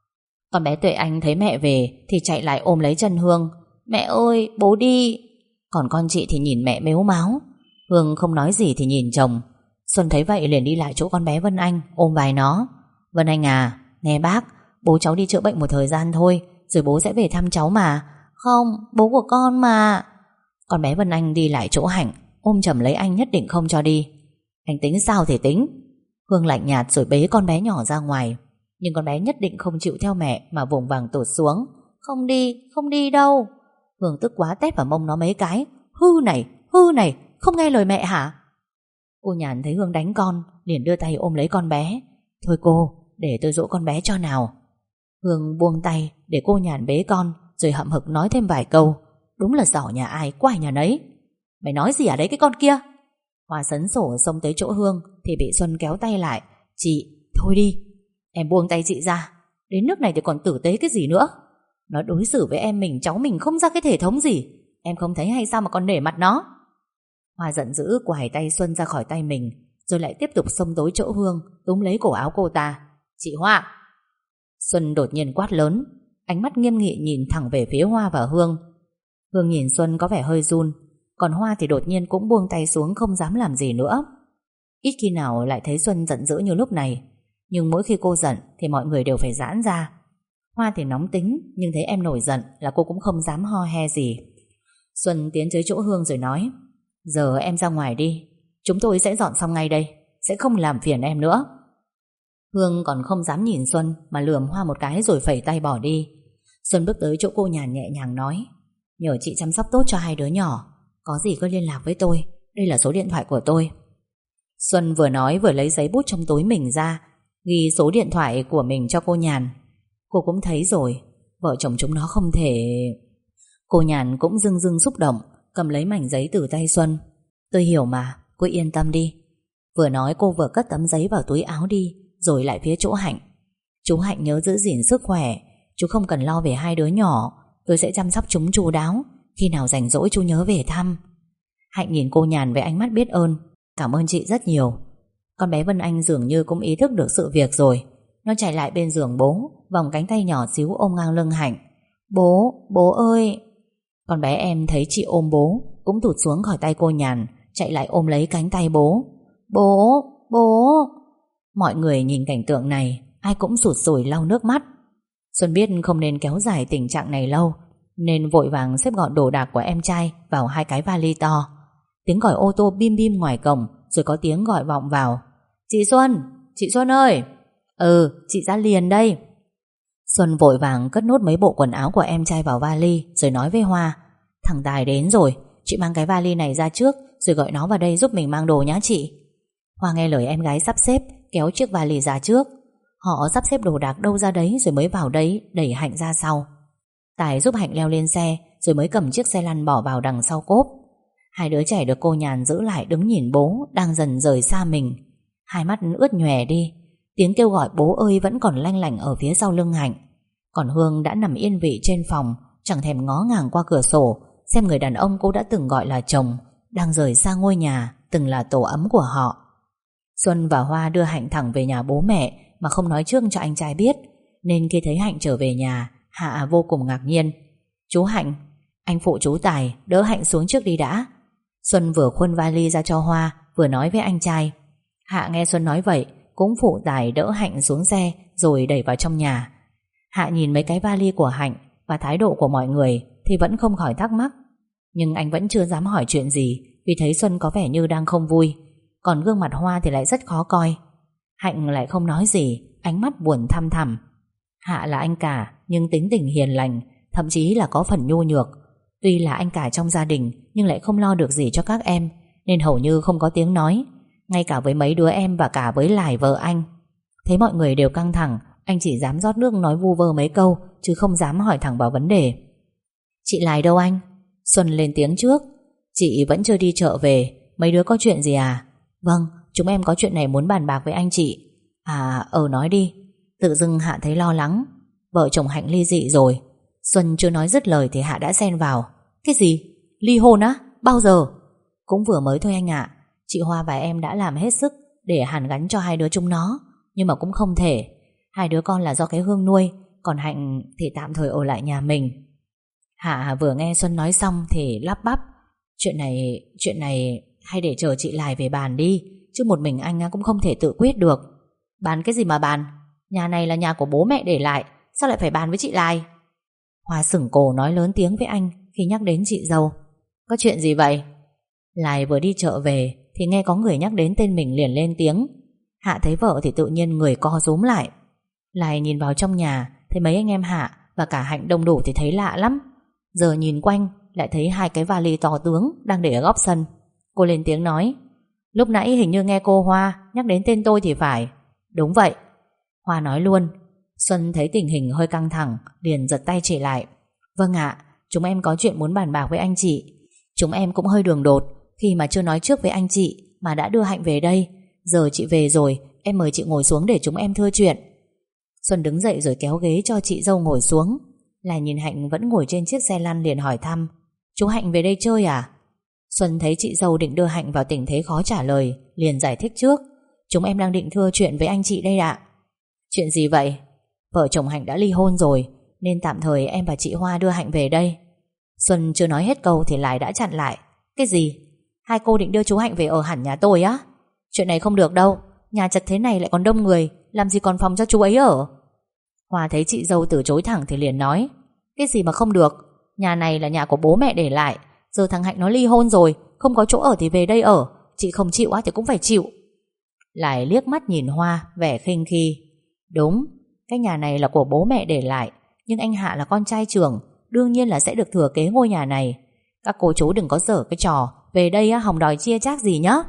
Con bé Tuệ Anh thấy mẹ về thì chạy lại ôm lấy chân Hương. Mẹ ơi, bố đi. Còn con chị thì nhìn mẹ mếu máo. Hương không nói gì thì nhìn chồng. Xuân thấy vậy liền đi lại chỗ con bé Vân Anh, ôm vai nó. Vân Anh à, nghe bác, bố cháu đi chữa bệnh một thời gian thôi, rồi bố sẽ về thăm cháu mà. Không, bố của con mà. Con bé Vân Anh đi lại chỗ Hạnh, ôm chầm lấy anh nhất định không cho đi. Anh tính sao thì tính. Hương lạnh nhạt rồi bế con bé nhỏ ra ngoài. Nhưng con bé nhất định không chịu theo mẹ mà vùng vằng tụt xuống. Không đi, không đi đâu. Hương tức quá tét vào mông nó mấy cái. Hư này, không nghe lời mẹ hả? Cô Nhàn thấy Hương đánh con liền đưa tay ôm lấy con bé. Thôi cô, để tôi dỗ con bé cho nào. Hương buông tay để cô Nhàn bế con, rồi hậm hực nói thêm vài câu. Đúng là giỏ nhà ai quài nhà nấy. Mày nói gì ở đấy cái con kia? Hoa sấn sổ xông tới chỗ Hương thì bị Xuân kéo tay lại. Chị, thôi đi. Em buông tay chị ra. Đến nước này thì còn tử tế cái gì nữa. Nó đối xử với em mình, cháu mình không ra cái thể thống gì. Em không thấy hay sao mà còn nể mặt nó? Hoa giận dữ quải tay Xuân ra khỏi tay mình, rồi lại tiếp tục xông tới chỗ Hương, túm lấy cổ áo cô ta. Chị Hoa! Xuân đột nhiên quát lớn, ánh mắt nghiêm nghị nhìn thẳng về phía Hoa và Hương. Hương nhìn Xuân có vẻ hơi run, còn Hoa thì đột nhiên cũng buông tay xuống, không dám làm gì nữa. Ít khi nào lại thấy Xuân giận dữ như lúc này, nhưng mỗi khi cô giận thì mọi người đều phải giãn ra. Hoa thì nóng tính, nhưng thấy em nổi giận là cô cũng không dám ho he gì. Xuân tiến tới chỗ Hương rồi nói: Giờ em ra ngoài đi, chúng tôi sẽ dọn xong ngay đây, sẽ không làm phiền em nữa. Hương còn không dám nhìn Xuân mà lườm Hoa một cái rồi phẩy tay bỏ đi. Xuân bước tới chỗ cô Nhàn nhẹ nhàng nói: Nhờ chị chăm sóc tốt cho hai đứa nhỏ, có gì cứ liên lạc với tôi, đây là số điện thoại của tôi. Xuân vừa nói vừa lấy giấy bút trong túi mình ra, ghi số điện thoại của mình cho cô Nhàn. Cô cũng thấy rồi, vợ chồng chúng nó không thể... Cô Nhàn cũng dưng dưng xúc động, cầm lấy mảnh giấy từ tay Xuân. Tôi hiểu mà, cô yên tâm đi. Vừa nói cô vừa cất tấm giấy vào túi áo đi, rồi lại phía chỗ Hạnh. Chú Hạnh nhớ giữ gìn sức khỏe, chú không cần lo về hai đứa nhỏ, tôi sẽ chăm sóc chúng chu đáo, khi nào rảnh rỗi chú nhớ về thăm. Hạnh nhìn cô Nhàn với ánh mắt biết ơn. Cảm ơn chị rất nhiều. Con bé Vân Anh dường như cũng ý thức được sự việc rồi. Nó chạy lại bên giường bố, vòng cánh tay nhỏ xíu ôm ngang lưng Hạnh. Bố ơi. Con bé em thấy chị ôm bố cũng tụt xuống khỏi tay cô Nhàn, chạy lại ôm lấy cánh tay bố. Bố. Mọi người nhìn cảnh tượng này, ai cũng sụt sùi lau nước mắt. Xuân biết không nên kéo dài tình trạng này lâu, nên vội vàng xếp gọn đồ đạc của em trai vào hai cái vali to. Tiếng còi ô tô bim bim ngoài cổng, rồi có tiếng gọi vọng vào. Chị Xuân ơi. Chị ra liền đây. Xuân vội vàng cất nốt mấy bộ quần áo của em trai vào vali, rồi nói với Hoa: Thằng Tài đến rồi, chị mang cái vali này ra trước, rồi gọi nó vào đây giúp mình mang đồ nhá chị. Hoa nghe lời em gái sắp xếp, kéo chiếc vali ra trước. Họ sắp xếp đồ đạc đâu ra đấy rồi mới vào đấy, đẩy Hạnh ra sau. Tài giúp Hạnh leo lên xe, rồi mới cầm chiếc xe lăn bỏ vào đằng sau cốp. Hai đứa trẻ được cô Nhàn giữ lại đứng nhìn bố đang dần rời xa mình. Hai mắt ướt nhòe đi. Tiếng kêu gọi bố ơi vẫn còn lanh lảnh ở phía sau lưng Hạnh. Còn Hương đã nằm yên vị trên phòng, chẳng thèm ngó ngàng qua cửa sổ xem người đàn ông cô đã từng gọi là chồng đang rời xa ngôi nhà từng là tổ ấm của họ. Xuân và Hoa đưa Hạnh thẳng về nhà bố mẹ mà không nói trước cho anh trai biết, nên khi thấy Hạnh trở về nhà, Hạ vô cùng ngạc nhiên. Chú Hạnh, anh phụ chú Tài đỡ Hạnh xuống trước đi đã. Xuân vừa khuân vali ra cho Hoa, vừa nói với anh trai. Hạ nghe Xuân nói vậy cũng phụ Tài đỡ Hạnh xuống xe rồi đẩy vào trong nhà. Hạ nhìn mấy cái vali của Hạnh và thái độ của mọi người thì vẫn không khỏi thắc mắc, nhưng anh vẫn chưa dám hỏi chuyện gì vì thấy Xuân có vẻ như đang không vui. Còn gương mặt Hoa thì lại rất khó coi. Hạnh lại không nói gì, ánh mắt buồn thăm thẳm. Hạ là anh cả nhưng tính tình hiền lành, thậm chí là có phần nhu nhược. Tuy là anh cả trong gia đình nhưng lại không lo được gì cho các em, nên hầu như không có tiếng nói, ngay cả với mấy đứa em và cả với Lài vợ anh. Thấy mọi người đều căng thẳng, anh chỉ dám rót nước nói vu vơ mấy câu, chứ không dám hỏi thẳng vào vấn đề. Chị Lài đâu anh? Xuân lên tiếng trước. Chị vẫn chưa đi chợ về. Mấy đứa có chuyện gì à? Vâng, chúng em có chuyện này muốn bàn bạc với anh chị. Nói đi. Tự dưng Hạ thấy lo lắng. Vợ chồng Hạnh ly dị rồi. Xuân chưa nói dứt lời thì Hạ đã xen vào. Cái gì? Ly hôn á? Bao giờ? Cũng vừa mới thôi anh ạ. Chị Hoa và em đã làm hết sức để hàn gắn cho hai đứa chúng nó, nhưng mà cũng không thể. Hai đứa con là do cái Hương nuôi, còn Hạnh thì tạm thời ở lại nhà mình. Hạ vừa nghe Xuân nói xong thì lắp bắp. Chuyện này hay để chờ chị Lài về bàn đi, chứ một mình anh cũng không thể tự quyết được. Bàn cái gì mà bàn? Nhà này là nhà của bố mẹ để lại, sao lại phải bàn với chị Lài? Hoa sửng cổ nói lớn tiếng với anh khi nhắc đến chị dâu. Có chuyện gì vậy? Lại vừa đi chợ về thì nghe có người nhắc đến tên mình liền lên tiếng. Hạ thấy vợ thì tự nhiên người co rúm lại. Lại nhìn vào trong nhà, thấy mấy anh em Hạ và cả Hạnh đông đủ thì thấy lạ lắm. Giờ nhìn quanh lại thấy 2 cái vali to tướng đang để ở góc sân. Cô lên tiếng nói: lúc nãy hình như nghe cô Hoa nhắc đến tên tôi thì phải. Đúng vậy, Hoa nói luôn. Xuân thấy tình hình hơi căng thẳng, liền giật tay chị lại. Vâng ạ, chúng em có chuyện muốn bàn bạc với anh chị. Chúng em cũng hơi đường đột khi mà chưa nói trước với anh chị mà đã đưa Hạnh về đây. Giờ chị về rồi, em mời chị ngồi xuống để chúng em thưa chuyện. Xuân đứng dậy rồi kéo ghế cho chị dâu ngồi xuống. Lại nhìn Hạnh vẫn ngồi trên chiếc xe lăn liền hỏi thăm: chú Hạnh về đây chơi à? Xuân thấy chị dâu định đưa Hạnh vào tình thế khó trả lời, liền giải thích trước: chúng em đang định thưa chuyện với anh chị đây ạ. Chuyện gì vậy? Vợ chồng Hạnh đã ly hôn rồi, nên tạm thời em và chị Hoa đưa Hạnh về đây. Xuân chưa nói hết câu thì Lại đã chặn lại: cái gì? Hai cô định đưa chú Hạnh về ở hẳn nhà tôi á? Chuyện này không được đâu. Nhà chật thế này lại còn đông người, làm gì còn phòng cho chú ấy ở. Hoa thấy chị dâu từ chối thẳng thì liền nói: cái gì mà không được? Nhà này là nhà của bố mẹ để lại. Giờ thằng Hạnh nó ly hôn rồi, không có chỗ ở thì về đây ở. Chị không chịu á thì cũng phải chịu. Lại liếc mắt nhìn Hoa vẻ khinh khi. Đúng, cái nhà này là của bố mẹ để lại, nhưng anh Hạ là con trai trưởng, đương nhiên là sẽ được thừa kế ngôi nhà này. Các cô chú đừng có giở cái trò về đây á hòng đòi chia chác gì nhá.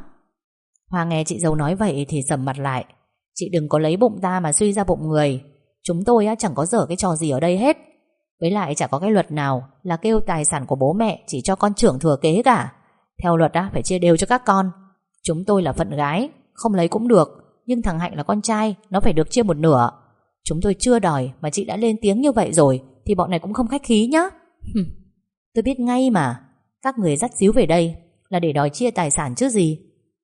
Hoa nghe chị dâu nói vậy thì sầm mặt lại. Chị đừng có lấy bụng ta mà suy ra bụng người. Chúng tôi á chẳng có giở cái trò gì ở đây hết. Với lại chả có cái luật nào là kêu tài sản của bố mẹ chỉ cho con trưởng thừa kế cả. Theo luật á phải chia đều cho các con. Chúng tôi là phận gái, không lấy cũng được, nhưng thằng Hạnh là con trai, nó phải được chia 1/2. Chúng tôi chưa đòi mà chị đã lên tiếng như vậy rồi thì bọn này cũng không khách khí nhá. Tôi biết ngay mà. Các người dắt díu về đây là để đòi chia tài sản chứ gì.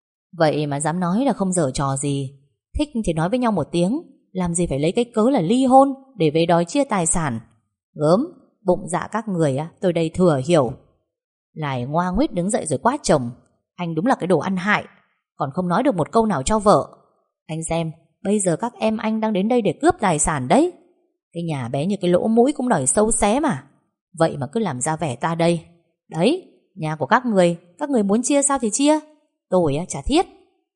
Vậy mà dám nói là không giở trò gì. Thích thì nói với nhau một tiếng, làm gì phải lấy cái cớ là ly hôn để về đòi chia tài sản. Gớm, bụng dạ các người á, tôi đây thừa hiểu. Lại ngoa nguýt đứng dậy rồi quát chồng: anh đúng là cái đồ ăn hại, còn không nói được một câu nào cho vợ. Anh xem, bây giờ các em anh đang đến đây để cướp tài sản đấy. Cái nhà bé như cái lỗ mũi cũng đòi sâu xé mà. Vậy mà cứ làm ra vẻ ta đây. Đấy, nhà của các người muốn chia sao thì chia. Tôi á chả thiết.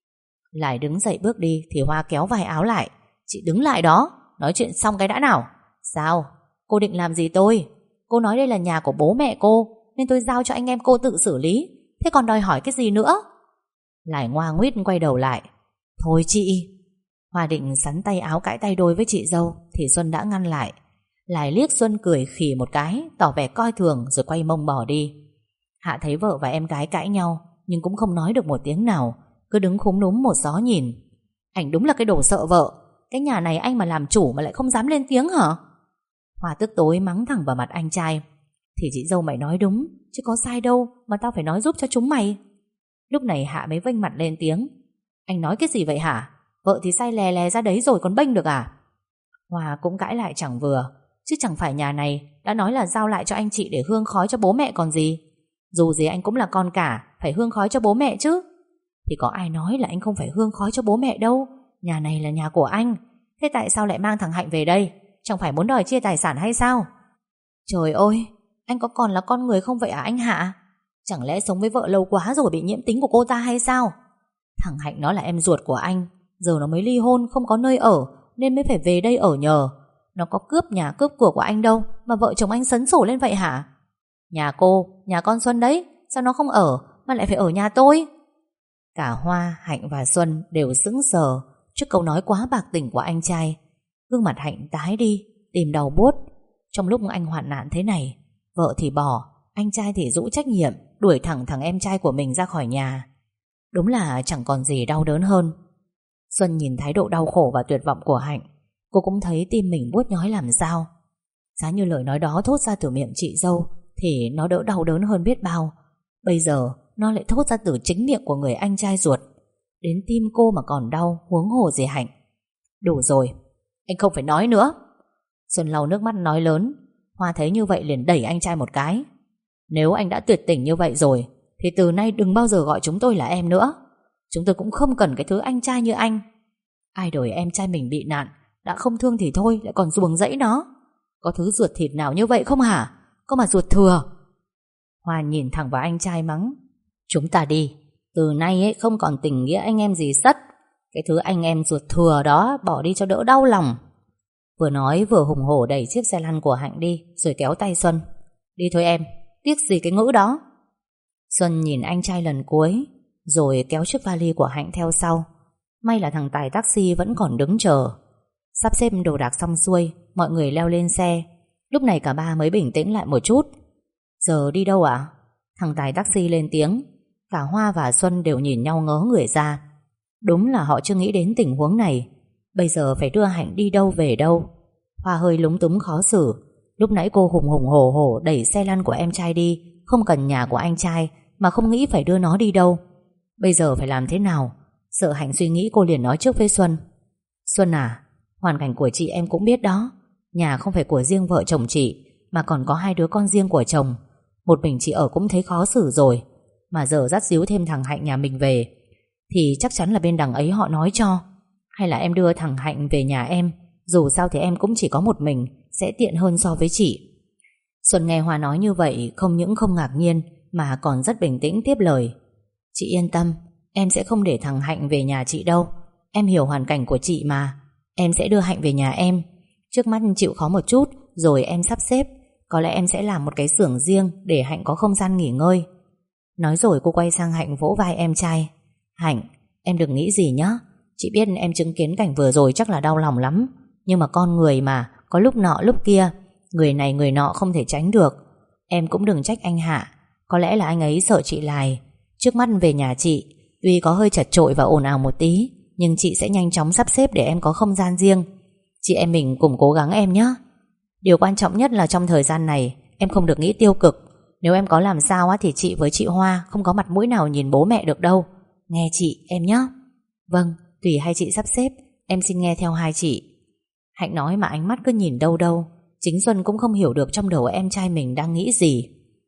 Lại đứng dậy bước đi thì Hoa kéo vai áo lại. Chị đứng lại đó, nói chuyện xong cái đã nào. Sao? Cô định làm gì tôi? Cô nói đây là nhà của bố mẹ cô, nên tôi giao cho anh em cô tự xử lý. Thế còn đòi hỏi cái gì nữa? Lại ngoa nguýt quay đầu lại. Thôi chị. Hoa định sắn tay áo cãi tay đôi với chị dâu thì Xuân đã ngăn lại. Lại liếc Xuân cười khì một cái, tỏ vẻ coi thường rồi quay mông bỏ đi. Hạ thấy vợ và em gái cãi nhau nhưng cũng không nói được một tiếng nào, cứ đứng khúm núm một gió nhìn. Anh đúng là cái đồ sợ vợ. Cái nhà này anh mà làm chủ mà lại không dám lên tiếng hả? Hoa tức tối mắng thẳng vào mặt anh trai. Thì chị dâu mày nói đúng, chứ có sai đâu mà tao phải nói giúp cho chúng mày. Lúc này Hạ mới vênh mặt lên tiếng. Anh nói cái gì vậy hả? Vợ thì sai lè lè ra đấy rồi còn bênh được à? Hoa cũng cãi lại chẳng vừa. Chứ chẳng phải nhà này đã nói là giao lại cho anh chị để hương khói cho bố mẹ còn gì. Dù gì anh cũng là con cả, phải hương khói cho bố mẹ chứ. Thì có ai nói là anh không phải hương khói cho bố mẹ đâu. Nhà này là nhà của anh. Thế tại sao lại mang thằng Hạnh về đây? Chẳng phải muốn đòi chia tài sản hay sao? Trời ơi, anh có còn là con người không vậy à anh Hạ? Chẳng lẽ sống với vợ lâu quá rồi bị nhiễm tính của cô ta hay sao? Thằng Hạnh nó là em ruột của anh, giờ nó mới ly hôn không có nơi ở nên mới phải về đây ở nhờ. Nó có cướp nhà cướp của anh đâu mà vợ chồng anh sấn sổ lên vậy hả? Nhà cô, nhà con Xuân đấy, sao nó không ở mà lại phải ở nhà tôi? Cả Hoa, Hạnh và Xuân đều sững sờ trước câu nói quá bạc tình của anh trai. Gương mặt Hạnh tái đi, tìm đầu buốt. Trong lúc anh hoạn nạn thế này, vợ thì bỏ, anh trai thì rũ trách nhiệm, đuổi thẳng thằng em trai của mình ra khỏi nhà. Đúng là chẳng còn gì đau đớn hơn. Xuân nhìn thái độ đau khổ và tuyệt vọng của Hạnh, cô cũng thấy tim mình buốt nhói làm sao. Giá như lời nói đó thốt ra từ miệng chị dâu thì nó đỡ đau đớn hơn biết bao. Bây giờ nó lại thốt ra từ chính miệng của người anh trai ruột. Đến tim cô mà còn đau, huống hồ gì Hạnh. Đủ rồi, anh không phải nói nữa. Xuân lau nước mắt nói lớn. Hoa thấy như vậy liền đẩy anh trai một cái. Nếu anh đã tuyệt tình như vậy rồi thì từ nay đừng bao giờ gọi chúng tôi là em nữa. Chúng tôi cũng không cần cái thứ anh trai như anh. Ai đời em trai mình bị nạn, đã không thương thì thôi lại còn ruồng rẫy nó. Có thứ ruột thịt nào như vậy không hả? Có mà ruột thừa. Hoa nhìn thẳng vào anh trai mắng: Chúng ta đi, từ nay ấy không còn tình nghĩa anh em gì sất. Cái thứ anh em ruột thừa đó bỏ đi cho đỡ đau lòng. Vừa nói vừa hùng hổ đẩy chiếc xe lăn của Hạnh đi, rồi kéo tay Xuân: Đi thôi em, tiếc gì cái ngữ đó. Xuân nhìn anh trai lần cuối, rồi kéo chiếc vali của Hạnh theo sau. May là thằng tài taxi vẫn còn đứng chờ. Sắp xếp đồ đạc xong xuôi, mọi người leo lên xe. Lúc này cả ba mới bình tĩnh lại một chút. Giờ đi đâu ạ? Thằng tài taxi lên tiếng. Cả Hoa và Xuân đều nhìn nhau ngớ người ra. Đúng là họ chưa nghĩ đến tình huống này. Bây giờ phải đưa Hạnh đi đâu về đâu? Hoa hơi lúng túng khó xử. Lúc nãy cô hùng hùng hổ hổ đẩy xe lăn của em trai đi, không cần nhà của anh trai, mà không nghĩ phải đưa nó đi đâu. Bây giờ phải làm thế nào? Sợ Hạnh suy nghĩ, cô liền nói trước với Xuân: Xuân à, hoàn cảnh của chị em cũng biết đó. Nhà không phải của riêng vợ chồng chị, mà còn có 2 đứa con riêng của chồng. Một mình chị ở cũng thấy khó xử rồi, mà giờ dắt díu thêm thằng Hạnh nhà mình về, thì chắc chắn là bên đằng ấy họ nói cho. Hay là em đưa thằng Hạnh về nhà em, dù sao thì em cũng chỉ có một mình, sẽ tiện hơn so với chị. Xuân nghe Hoa nói như vậy, không những không ngạc nhiên, mà còn rất bình tĩnh tiếp lời: Chị yên tâm, em sẽ không để thằng Hạnh về nhà chị đâu. Em hiểu hoàn cảnh của chị mà. Em sẽ đưa Hạnh về nhà em. Trước mắt chịu khó một chút, rồi em sắp xếp. Có lẽ em sẽ làm một cái xưởng riêng, để Hạnh có không gian nghỉ ngơi. Nói rồi cô quay sang Hạnh vỗ vai em trai: Hạnh, em đừng nghĩ gì nhá. Chị biết em chứng kiến cảnh vừa rồi chắc là đau lòng lắm, nhưng mà con người mà, có lúc nọ lúc kia, người này người nọ không thể tránh được. Em cũng đừng trách anh Hạ. Có lẽ là anh ấy sợ chị Lài. Trước mắt về nhà chị, tuy có hơi chật chội và ồn ào một tí, nhưng chị sẽ nhanh chóng sắp xếp để em có không gian riêng. Chị em mình cùng cố gắng em nhé. Điều quan trọng nhất là trong thời gian này em không được nghĩ tiêu cực. Nếu em có làm sao thì chị với chị Hoa không có mặt mũi nào nhìn bố mẹ được đâu. Nghe chị em nhé. Vâng, tùy hai chị sắp xếp, em xin nghe theo hai chị. Hạnh nói mà ánh mắt cứ nhìn đâu đâu. Chính Xuân cũng không hiểu được trong đầu em trai mình đang nghĩ gì.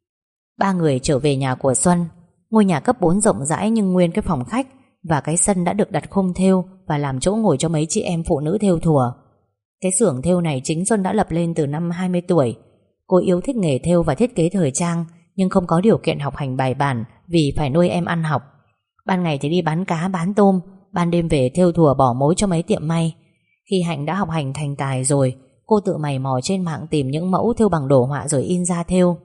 Ba người trở về nhà của Xuân. Ngôi nhà cấp 4 rộng rãi, nhưng nguyên cái phòng khách và cái sân đã được đặt khung thêu và làm chỗ ngồi cho mấy chị em phụ nữ thêu thùa. Cái xưởng thêu này chính Xuân đã lập lên từ năm 20 tuổi. Cô yêu thích nghề thêu và thiết kế thời trang, nhưng không có điều kiện học hành bài bản vì phải nuôi em ăn học. Ban ngày thì đi bán cá bán tôm, ban đêm về thêu thùa bỏ mối cho mấy tiệm may. Khi Hạnh đã học hành thành tài rồi, cô tự mày mò trên mạng tìm những mẫu thêu bằng đồ họa rồi in ra thêu.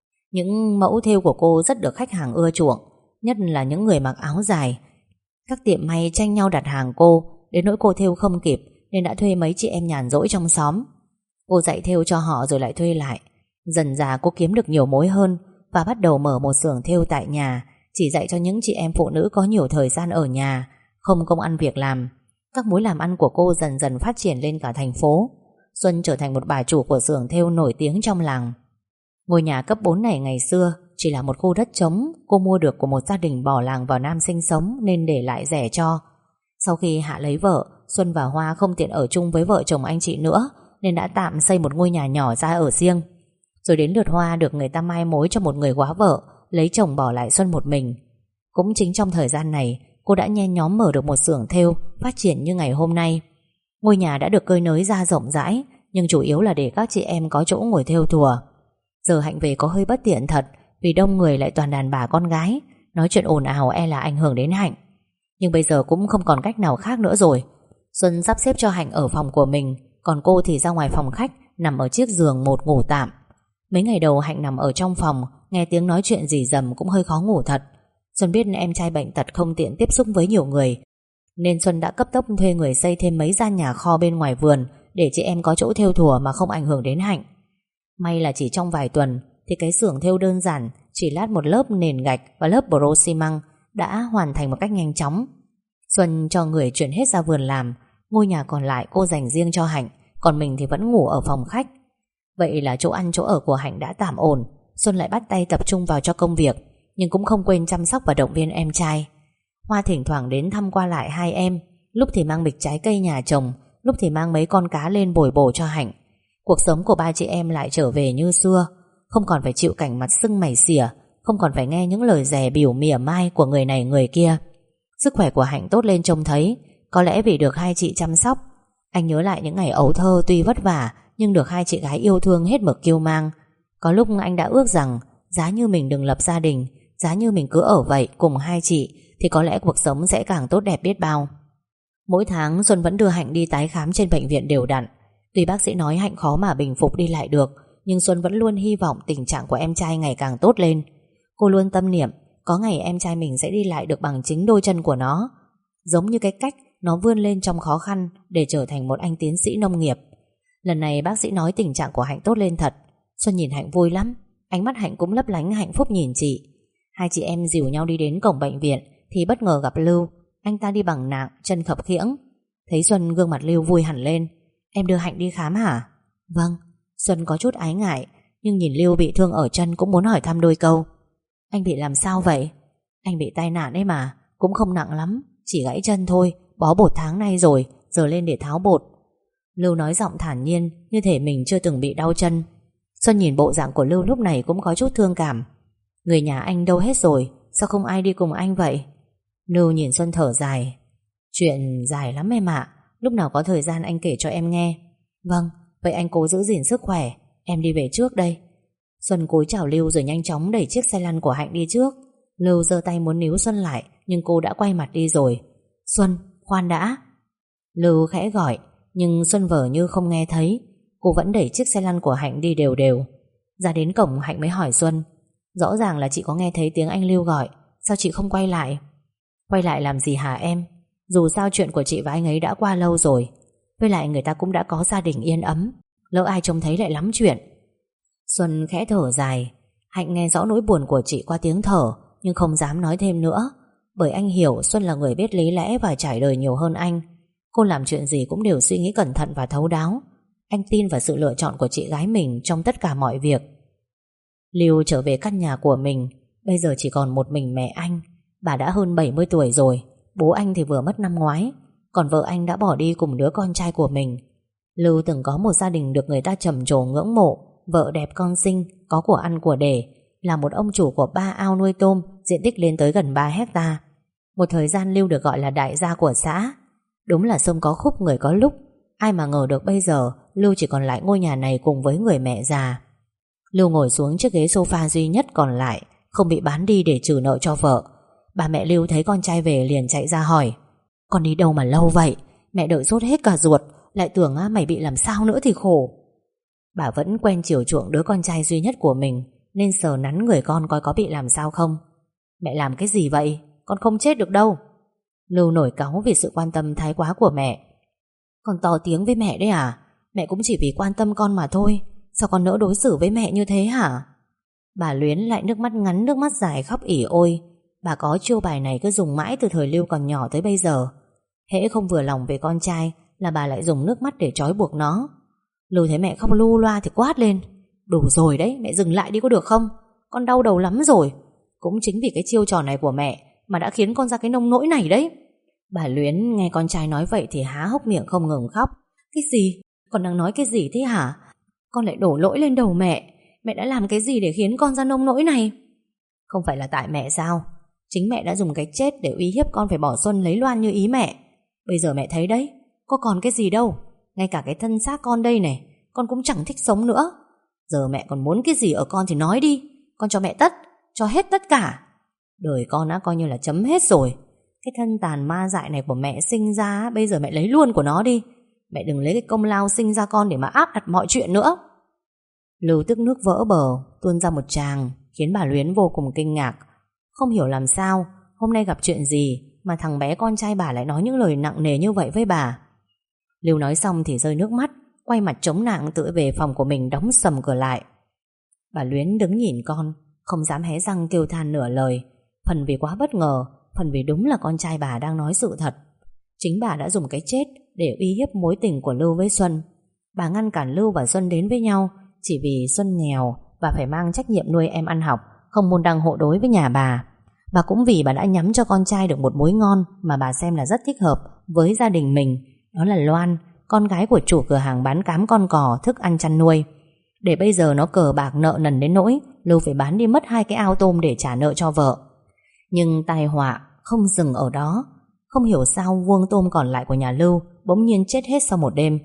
Những mẫu thêu của cô rất được khách hàng ưa chuộng, nhất là những người mặc áo dài. Các tiệm may tranh nhau đặt hàng cô, đến nỗi cô thêu không kịp nên đã thuê mấy chị em nhàn rỗi trong xóm. Cô dạy thêu cho họ rồi lại thuê lại. Dần dà cô kiếm được nhiều mối hơn và bắt đầu mở một xưởng thêu tại nhà, chỉ dạy cho những chị em phụ nữ có nhiều thời gian ở nhà, không công ăn việc làm. Các mối làm ăn của cô dần dần phát triển lên cả thành phố. Xuân trở thành một bà chủ của xưởng thêu nổi tiếng trong làng. Ngôi nhà cấp 4 này ngày xưa chỉ là một khu đất trống cô mua được của một gia đình bỏ làng vào Nam sinh sống nên để lại rẻ cho. Sau khi Hạ lấy vợ, Xuân và Hoa không tiện ở chung với vợ chồng anh chị nữa nên đã tạm xây một ngôi nhà nhỏ ra ở riêng. Rồi đến lượt Hoa được người ta mai mối cho một người góa vợ, lấy chồng bỏ lại Xuân một mình. Cũng chính trong thời gian này, cô đã nhen nhóm mở được một xưởng thêu phát triển như ngày hôm nay. Ngôi nhà đã được cơi nới ra rộng rãi, nhưng chủ yếu là để các chị em có chỗ ngồi thêu thùa. Giờ Hạnh về có hơi bất tiện thật, vì đông người lại toàn đàn bà con gái, nói chuyện ồn ào e là ảnh hưởng đến Hạnh. Nhưng bây giờ cũng không còn cách nào khác nữa rồi. Xuân sắp xếp cho Hạnh ở phòng của mình, còn cô thì ra ngoài phòng khách, nằm ở chiếc giường một ngủ tạm. Mấy ngày đầu Hạnh nằm ở trong phòng, nghe tiếng nói chuyện rì rầm cũng hơi khó ngủ thật. Xuân biết em trai bệnh tật không tiện tiếp xúc với nhiều người, nên Xuân đã cấp tốc thuê người xây thêm mấy gian nhà kho bên ngoài vườn để chị em có chỗ thêu thùa mà không ảnh hưởng đến Hạnh. May là chỉ trong vài tuần thì cái xưởng thêu đơn giản, chỉ lát một lớp nền gạch và lớp bro xi măng đã hoàn thành một cách nhanh chóng. Xuân cho người chuyển hết ra vườn làm. Ngôi nhà còn lại cô dành riêng cho Hạnh, còn mình thì vẫn ngủ ở phòng khách. Vậy là chỗ ăn chỗ ở của Hạnh đã tạm ổn. Xuân lại bắt tay tập trung vào cho công việc, nhưng cũng không quên chăm sóc và động viên em trai. Hoa thỉnh thoảng đến thăm qua lại hai em, lúc thì mang bịch trái cây nhà trồng, lúc thì mang mấy con cá lên bồi bổ cho Hạnh. Cuộc sống của ba chị em lại trở về như xưa, không còn phải chịu cảnh mặt sưng mày xỉa, không còn phải nghe những lời dè bỉu mỉa mai của người này người kia. Sức khỏe của Hạnh tốt lên trông thấy, có lẽ vì được hai chị chăm sóc. Anh nhớ lại những ngày ấu thơ tuy vất vả nhưng được hai chị gái yêu thương hết mực kiêu mang. Có lúc anh đã ước rằng giá như mình đừng lập gia đình, giá như mình cứ ở vậy cùng hai chị, thì có lẽ cuộc sống sẽ càng tốt đẹp biết bao. Mỗi tháng Xuân vẫn đưa Hạnh đi tái khám trên bệnh viện đều đặn. Tuy bác sĩ nói Hạnh khó mà bình phục đi lại được, nhưng Xuân vẫn luôn hy vọng tình trạng của em trai ngày càng tốt lên. Cô luôn tâm niệm có ngày em trai mình sẽ đi lại được bằng chính đôi chân của nó, giống như cái cách nó vươn lên trong khó khăn để trở thành một anh tiến sĩ nông nghiệp. Lần này bác sĩ nói tình trạng của Hạnh tốt lên thật. Xuân nhìn Hạnh vui lắm, ánh mắt Hạnh cũng lấp lánh hạnh phúc nhìn chị. Hai chị em dìu nhau đi đến cổng bệnh viện thì bất ngờ gặp Lưu. Anh ta đi bằng nạng, chân khập khiễng. Thấy Xuân, gương mặt Lưu vui hẳn lên. Em đưa Hạnh đi khám hả? Vâng. Xuân có chút ái ngại, nhưng nhìn Lưu bị thương ở chân cũng muốn hỏi thăm đôi câu. Anh bị làm sao vậy? Anh bị tai nạn ấy mà, cũng không nặng lắm, chỉ gãy chân thôi, bó bột tháng nay rồi, giờ lên để tháo bột. Lưu nói giọng thản nhiên, như thể mình chưa từng bị đau chân. Xuân nhìn bộ dạng của Lưu lúc này cũng có chút thương cảm. Người nhà anh đâu hết rồi, sao không ai đi cùng anh vậy? Lưu nhìn Xuân thở dài. Chuyện dài lắm em ạ, lúc nào có thời gian anh kể cho em nghe. Vâng, vậy anh cố giữ gìn sức khỏe, em đi về trước đây. Xuân cúi chào Lưu rồi nhanh chóng đẩy chiếc xe lăn của Hạnh đi trước. Lưu giơ tay muốn níu Xuân lại, nhưng cô đã quay mặt đi rồi. Xuân, khoan đã. Lưu khẽ gọi, nhưng Xuân vờ như không nghe thấy. Cô vẫn đẩy chiếc xe lăn của Hạnh đi đều đều. Ra đến cổng Hạnh mới hỏi Xuân, rõ ràng là chị có nghe thấy tiếng anh Lưu gọi, sao chị không quay lại? Quay lại làm gì hả em? Dù sao chuyện của chị và anh ấy đã qua lâu rồi. Với lại người ta cũng đã có gia đình yên ấm, lỡ ai trông thấy lại lắm chuyện. Xuân khẽ thở dài. Hạnh nghe rõ nỗi buồn của chị qua tiếng thở, nhưng không dám nói thêm nữa, bởi anh hiểu Xuân là người biết lý lẽ và trải đời nhiều hơn anh. Cô làm chuyện gì cũng đều suy nghĩ cẩn thận và thấu đáo. Anh tin vào sự lựa chọn của chị gái mình trong tất cả mọi việc. Lưu trở về căn nhà của mình. Bây giờ chỉ còn một mình mẹ anh. Bà đã hơn 70 tuổi rồi. Bố anh thì vừa mất năm ngoái, còn vợ anh đã bỏ đi cùng đứa con trai của mình. Lưu từng có một gia đình được người ta trầm trồ ngưỡng mộ. Vợ đẹp con xinh, có của ăn của để, là một ông chủ của 3 ao nuôi tôm, diện tích lên tới gần 3 hectare. Một thời gian Lưu được gọi là đại gia của xã. Đúng là sông có khúc người có lúc. Ai mà ngờ được bây giờ Lưu chỉ còn lại ngôi nhà này cùng với người mẹ già. Lưu ngồi xuống chiếc ghế sofa duy nhất còn lại, không bị bán đi để trừ nợ cho vợ. Bà mẹ Lưu thấy con trai về liền chạy ra hỏi, con đi đâu mà lâu vậy? Mẹ đợi sốt hết cả ruột, lại tưởng mày bị làm sao nữa thì khổ. Bà vẫn quen chiều chuộng đứa con trai duy nhất của mình, nên sờ nắn người con coi có bị làm sao không. Mẹ làm cái gì vậy? Con không chết được đâu. Lưu nổi cáu vì sự quan tâm thái quá của mẹ. Con to tiếng với mẹ đấy à? Mẹ cũng chỉ vì quan tâm con mà thôi. Sao con nỡ đối xử với mẹ như thế hả? Bà Luyến lại nước mắt ngắn nước mắt dài khóc ỉ ôi. Bà có chiêu bài này cứ dùng mãi từ thời Lưu còn nhỏ tới bây giờ. Hễ không vừa lòng về con trai là bà lại dùng nước mắt để trói buộc nó. Lưu thấy mẹ khóc lu loa thì quát lên, đủ rồi đấy, mẹ dừng lại đi có được không? Con đau đầu lắm rồi. Cũng chính vì cái chiêu trò này của mẹ mà đã khiến con ra cái nông nỗi này đấy. Bà Luyến nghe con trai nói vậy thì há hốc miệng không ngừng khóc. Cái gì? Con đang nói cái gì thế hả? Con lại đổ lỗi lên đầu mẹ. Mẹ đã làm cái gì để khiến con ra nông nỗi này? Không phải là tại mẹ sao? Chính mẹ đã dùng cái chết để uy hiếp con phải bỏ Xuân lấy Loan như ý mẹ. Bây giờ mẹ thấy đấy, có còn cái gì đâu. Ngay cả cái thân xác con đây này, con cũng chẳng thích sống nữa. Giờ mẹ còn muốn cái gì ở con thì nói đi. Con cho mẹ cho hết tất cả. Đời con đã coi như là chấm hết rồi. Cái thân tàn ma dại này của mẹ sinh ra, bây giờ mẹ lấy luôn của nó đi. Mẹ đừng lấy cái công lao sinh ra con để mà áp đặt mọi chuyện nữa. Lưu tức nước vỡ bờ, tuôn ra một tràng, khiến bà Luyến vô cùng kinh ngạc. Không hiểu làm sao hôm nay gặp chuyện gì mà thằng bé con trai bà lại nói những lời nặng nề như vậy với bà. Lưu nói xong thì rơi nước mắt, quay mặt chống nạng tựa về phòng của mình, đóng sầm cửa lại. Bà Luyến đứng nhìn con, không dám hé răng kêu than nửa lời. Phần vì quá bất ngờ, phần vì đúng là con trai bà đang nói sự thật. Chính bà đã dùng cái chết để uy hiếp mối tình của Lưu với Xuân. Bà ngăn cản Lưu và Xuân đến với nhau chỉ vì Xuân nghèo và phải mang trách nhiệm nuôi em ăn học, không môn đăng hộ đối với nhà bà. Bà cũng vì bà đã nhắm cho con trai được một mối ngon mà bà xem là rất thích hợp với gia đình mình. Đó là Loan, con gái của chủ cửa hàng bán cám con cò, thức ăn chăn nuôi. Để bây giờ nó cờ bạc nợ nần đến nỗi Lưu phải bán đi mất 2 cái ao tôm để trả nợ cho vợ. Nhưng tai họa không dừng ở đó. Không hiểu sao vuông tôm còn lại của nhà Lưu bỗng nhiên chết hết sau một đêm.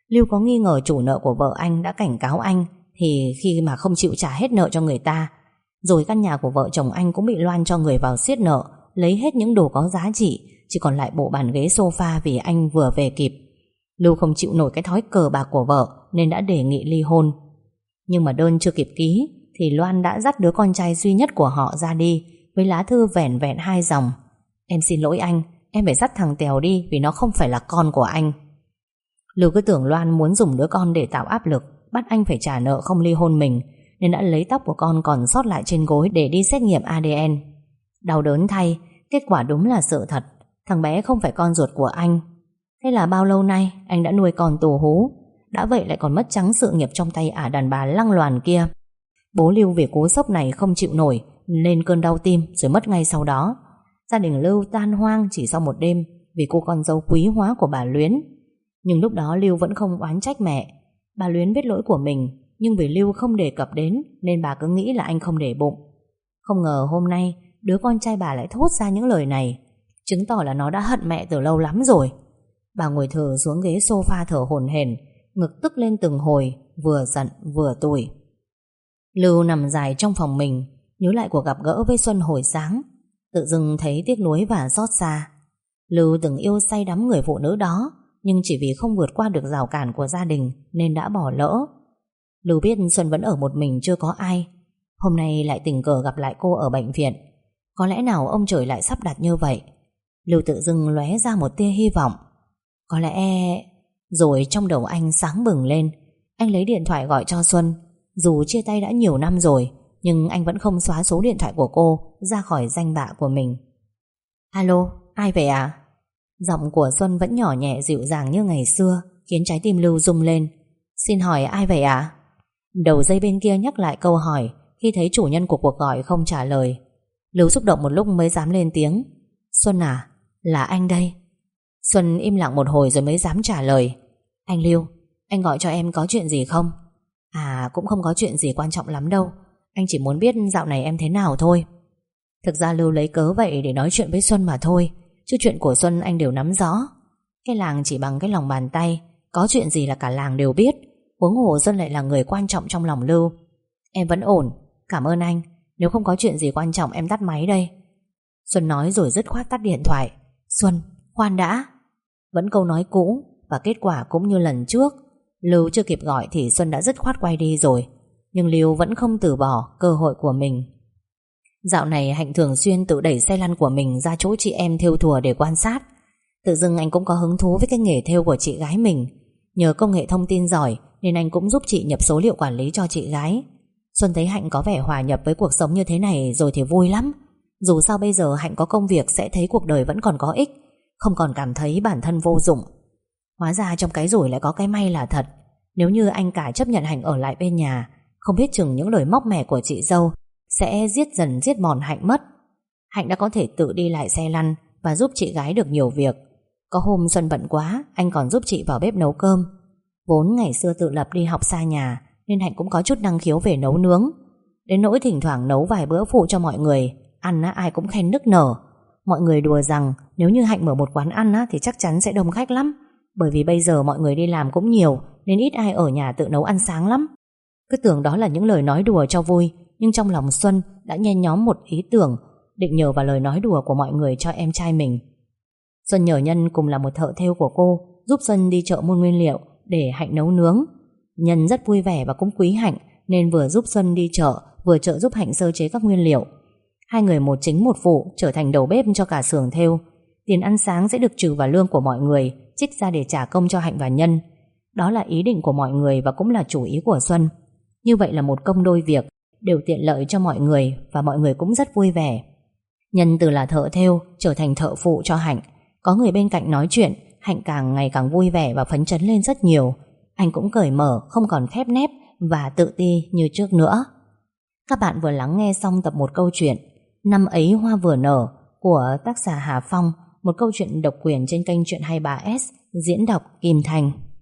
Lưu có nghi ngờ chủ nợ của vợ anh đã cảnh cáo anh thì khi mà không chịu trả hết nợ cho người ta. Rồi căn nhà của vợ chồng anh cũng bị Loan cho người vào siết nợ, lấy hết những đồ có giá trị, chỉ còn lại bộ bàn ghế sofa vì anh vừa về kịp. Lưu không chịu nổi cái thói cờ bạc của vợ nên đã đề nghị ly hôn. Nhưng mà đơn chưa kịp ký thì Loan đã dắt đứa con trai duy nhất của họ ra đi với lá thư vẻn vẹn 2 dòng: "Em xin lỗi anh, em phải dắt thằng Tèo đi vì nó không phải là con của anh." Lưu cứ tưởng Loan muốn dùng đứa con để tạo áp lực, bắt anh phải trả nợ không ly hôn mình, nên đã lấy tóc của con còn sót lại trên gối để đi xét nghiệm ADN. Đau đớn thay, kết quả đúng là sự thật. Thằng bé không phải con ruột của anh. Thế là bao lâu nay anh đã nuôi con tù hú, đã vậy lại còn mất trắng sự nghiệp trong tay ả đàn bà lăng loàn kia. Bố Lưu vì cú sốc này không chịu nổi, lên cơn đau tim rồi mất ngay sau đó. Gia đình Lưu tan hoang chỉ sau một đêm vì cô con dâu quý hóa của bà Luyến. Nhưng lúc đó Lưu vẫn không oán trách mẹ. Bà Luyến biết lỗi của mình, nhưng vì Lưu không đề cập đến nên bà cứ nghĩ là anh không để bụng. Không ngờ hôm nay đứa con trai bà lại thốt ra những lời này, chứng tỏ là nó đã hận mẹ từ lâu lắm rồi. Bà ngồi thừ xuống ghế sofa thở hổn hển, ngực tức lên từng hồi, vừa giận vừa tủi. Lưu nằm dài trong phòng mình, nhớ lại cuộc gặp gỡ với Xuân hồi sáng, tự dưng thấy tiếc nuối và xót xa. Lưu từng yêu say đắm người phụ nữ đó, nhưng chỉ vì không vượt qua được rào cản của gia đình nên đã bỏ lỡ. Lưu biết Xuân vẫn ở một mình chưa có ai. Hôm nay lại tình cờ gặp lại cô ở bệnh viện. Có lẽ nào ông trời lại sắp đặt như vậy? Lưu tự dưng lóe ra một tia hy vọng. Có lẽ... Rồi trong đầu anh sáng bừng lên. Anh lấy điện thoại gọi cho Xuân. Dù chia tay đã nhiều năm rồi, nhưng anh vẫn không xóa số điện thoại của cô ra khỏi danh bạ của mình. Alo, ai vậy à? Giọng của Xuân vẫn nhỏ nhẹ dịu dàng như ngày xưa, khiến trái tim Lưu rung lên. Xin hỏi ai vậy à? Đầu dây bên kia nhắc lại câu hỏi khi thấy chủ nhân của cuộc gọi không trả lời. Lưu xúc động một lúc mới dám lên tiếng. Xuân à, là anh đây. Xuân im lặng một hồi rồi mới dám trả lời. Anh Lưu, anh gọi cho em có chuyện gì không? À, cũng không có chuyện gì quan trọng lắm đâu. Anh chỉ muốn biết dạo này em thế nào thôi. Thực ra Lưu lấy cớ vậy để nói chuyện với Xuân mà thôi, chứ chuyện của Xuân anh đều nắm rõ. Cái làng chỉ bằng cái lòng bàn tay, có chuyện gì là cả làng đều biết. Huống hồ Xuân lại là người quan trọng trong lòng Lưu. Em vẫn ổn, cảm ơn anh. Nếu không có chuyện gì quan trọng em tắt máy đây. Xuân nói rồi dứt khoát tắt điện thoại. Xuân, khoan đã. Vẫn câu nói cũ, và kết quả cũng như lần trước. Lưu chưa kịp gọi thì Xuân đã dứt khoát quay đi rồi. Nhưng Lưu vẫn không từ bỏ cơ hội của mình. Dạo này Hạnh thường xuyên tự đẩy xe lăn của mình ra chỗ chị em thêu thùa để quan sát. Tự dưng anh cũng có hứng thú với cái nghề thêu của chị gái mình. Nhờ công nghệ thông tin giỏi nên anh cũng giúp chị nhập số liệu quản lý cho chị gái. Xuân thấy Hạnh có vẻ hòa nhập với cuộc sống như thế này rồi thì vui lắm. Dù sao bây giờ Hạnh có công việc sẽ thấy cuộc đời vẫn còn có ích, không còn cảm thấy bản thân vô dụng. Hóa ra trong cái rủi lại có cái may là thật. Nếu như anh cả chấp nhận Hạnh ở lại bên nhà, không biết chừng những lời móc mẻ của chị dâu sẽ giết dần giết mòn Hạnh mất. Hạnh đã có thể tự đi lại xe lăn và giúp chị gái được nhiều việc. Có hôm Xuân bận quá, anh còn giúp chị vào bếp nấu cơm. Vốn ngày xưa tự lập đi học xa nhà nên Hạnh cũng có chút năng khiếu về nấu nướng. Đến nỗi thỉnh thoảng nấu vài bữa phụ cho mọi người, ăn ai cũng khen nức nở. Mọi người đùa rằng nếu như Hạnh mở một quán ăn thì chắc chắn sẽ đông khách lắm. Bởi vì bây giờ mọi người đi làm cũng nhiều nên ít ai ở nhà tự nấu ăn sáng lắm. Cứ tưởng đó là những lời nói đùa cho vui, nhưng trong lòng Xuân đã nhen nhóm một ý tưởng, định nhờ vào lời nói đùa của mọi người cho em trai mình. Xuân nhờ Nhân cùng là một thợ thêu của cô giúp Xuân đi chợ mua nguyên liệu để Hạnh nấu nướng. Nhân rất vui vẻ và cũng quý Hạnh nên vừa giúp Xuân đi chợ, vừa trợ giúp Hạnh sơ chế các nguyên liệu. Hai người một chính một phụ trở thành đầu bếp cho cả xưởng thêu. Tiền ăn sáng sẽ được trừ vào lương của mọi người, trích ra để trả công cho Hạnh và Nhân. Đó là ý định của mọi người và cũng là chủ ý của Xuân. Như vậy là một công đôi việc, đều tiện lợi cho mọi người và mọi người cũng rất vui vẻ. Nhân từ là thợ thêu trở thành thợ phụ cho Hạnh. Có người bên cạnh nói chuyện, Hạnh càng ngày càng vui vẻ và phấn chấn lên rất nhiều. Anh cũng cởi mở, không còn khép nép và tự ti như trước nữa. Các bạn vừa lắng nghe xong tập 1 câu chuyện Năm ấy hoa vừa nở của tác giả Hà Phong, một câu chuyện độc quyền trên kênh Chuyện 23S, diễn đọc Kim Thành.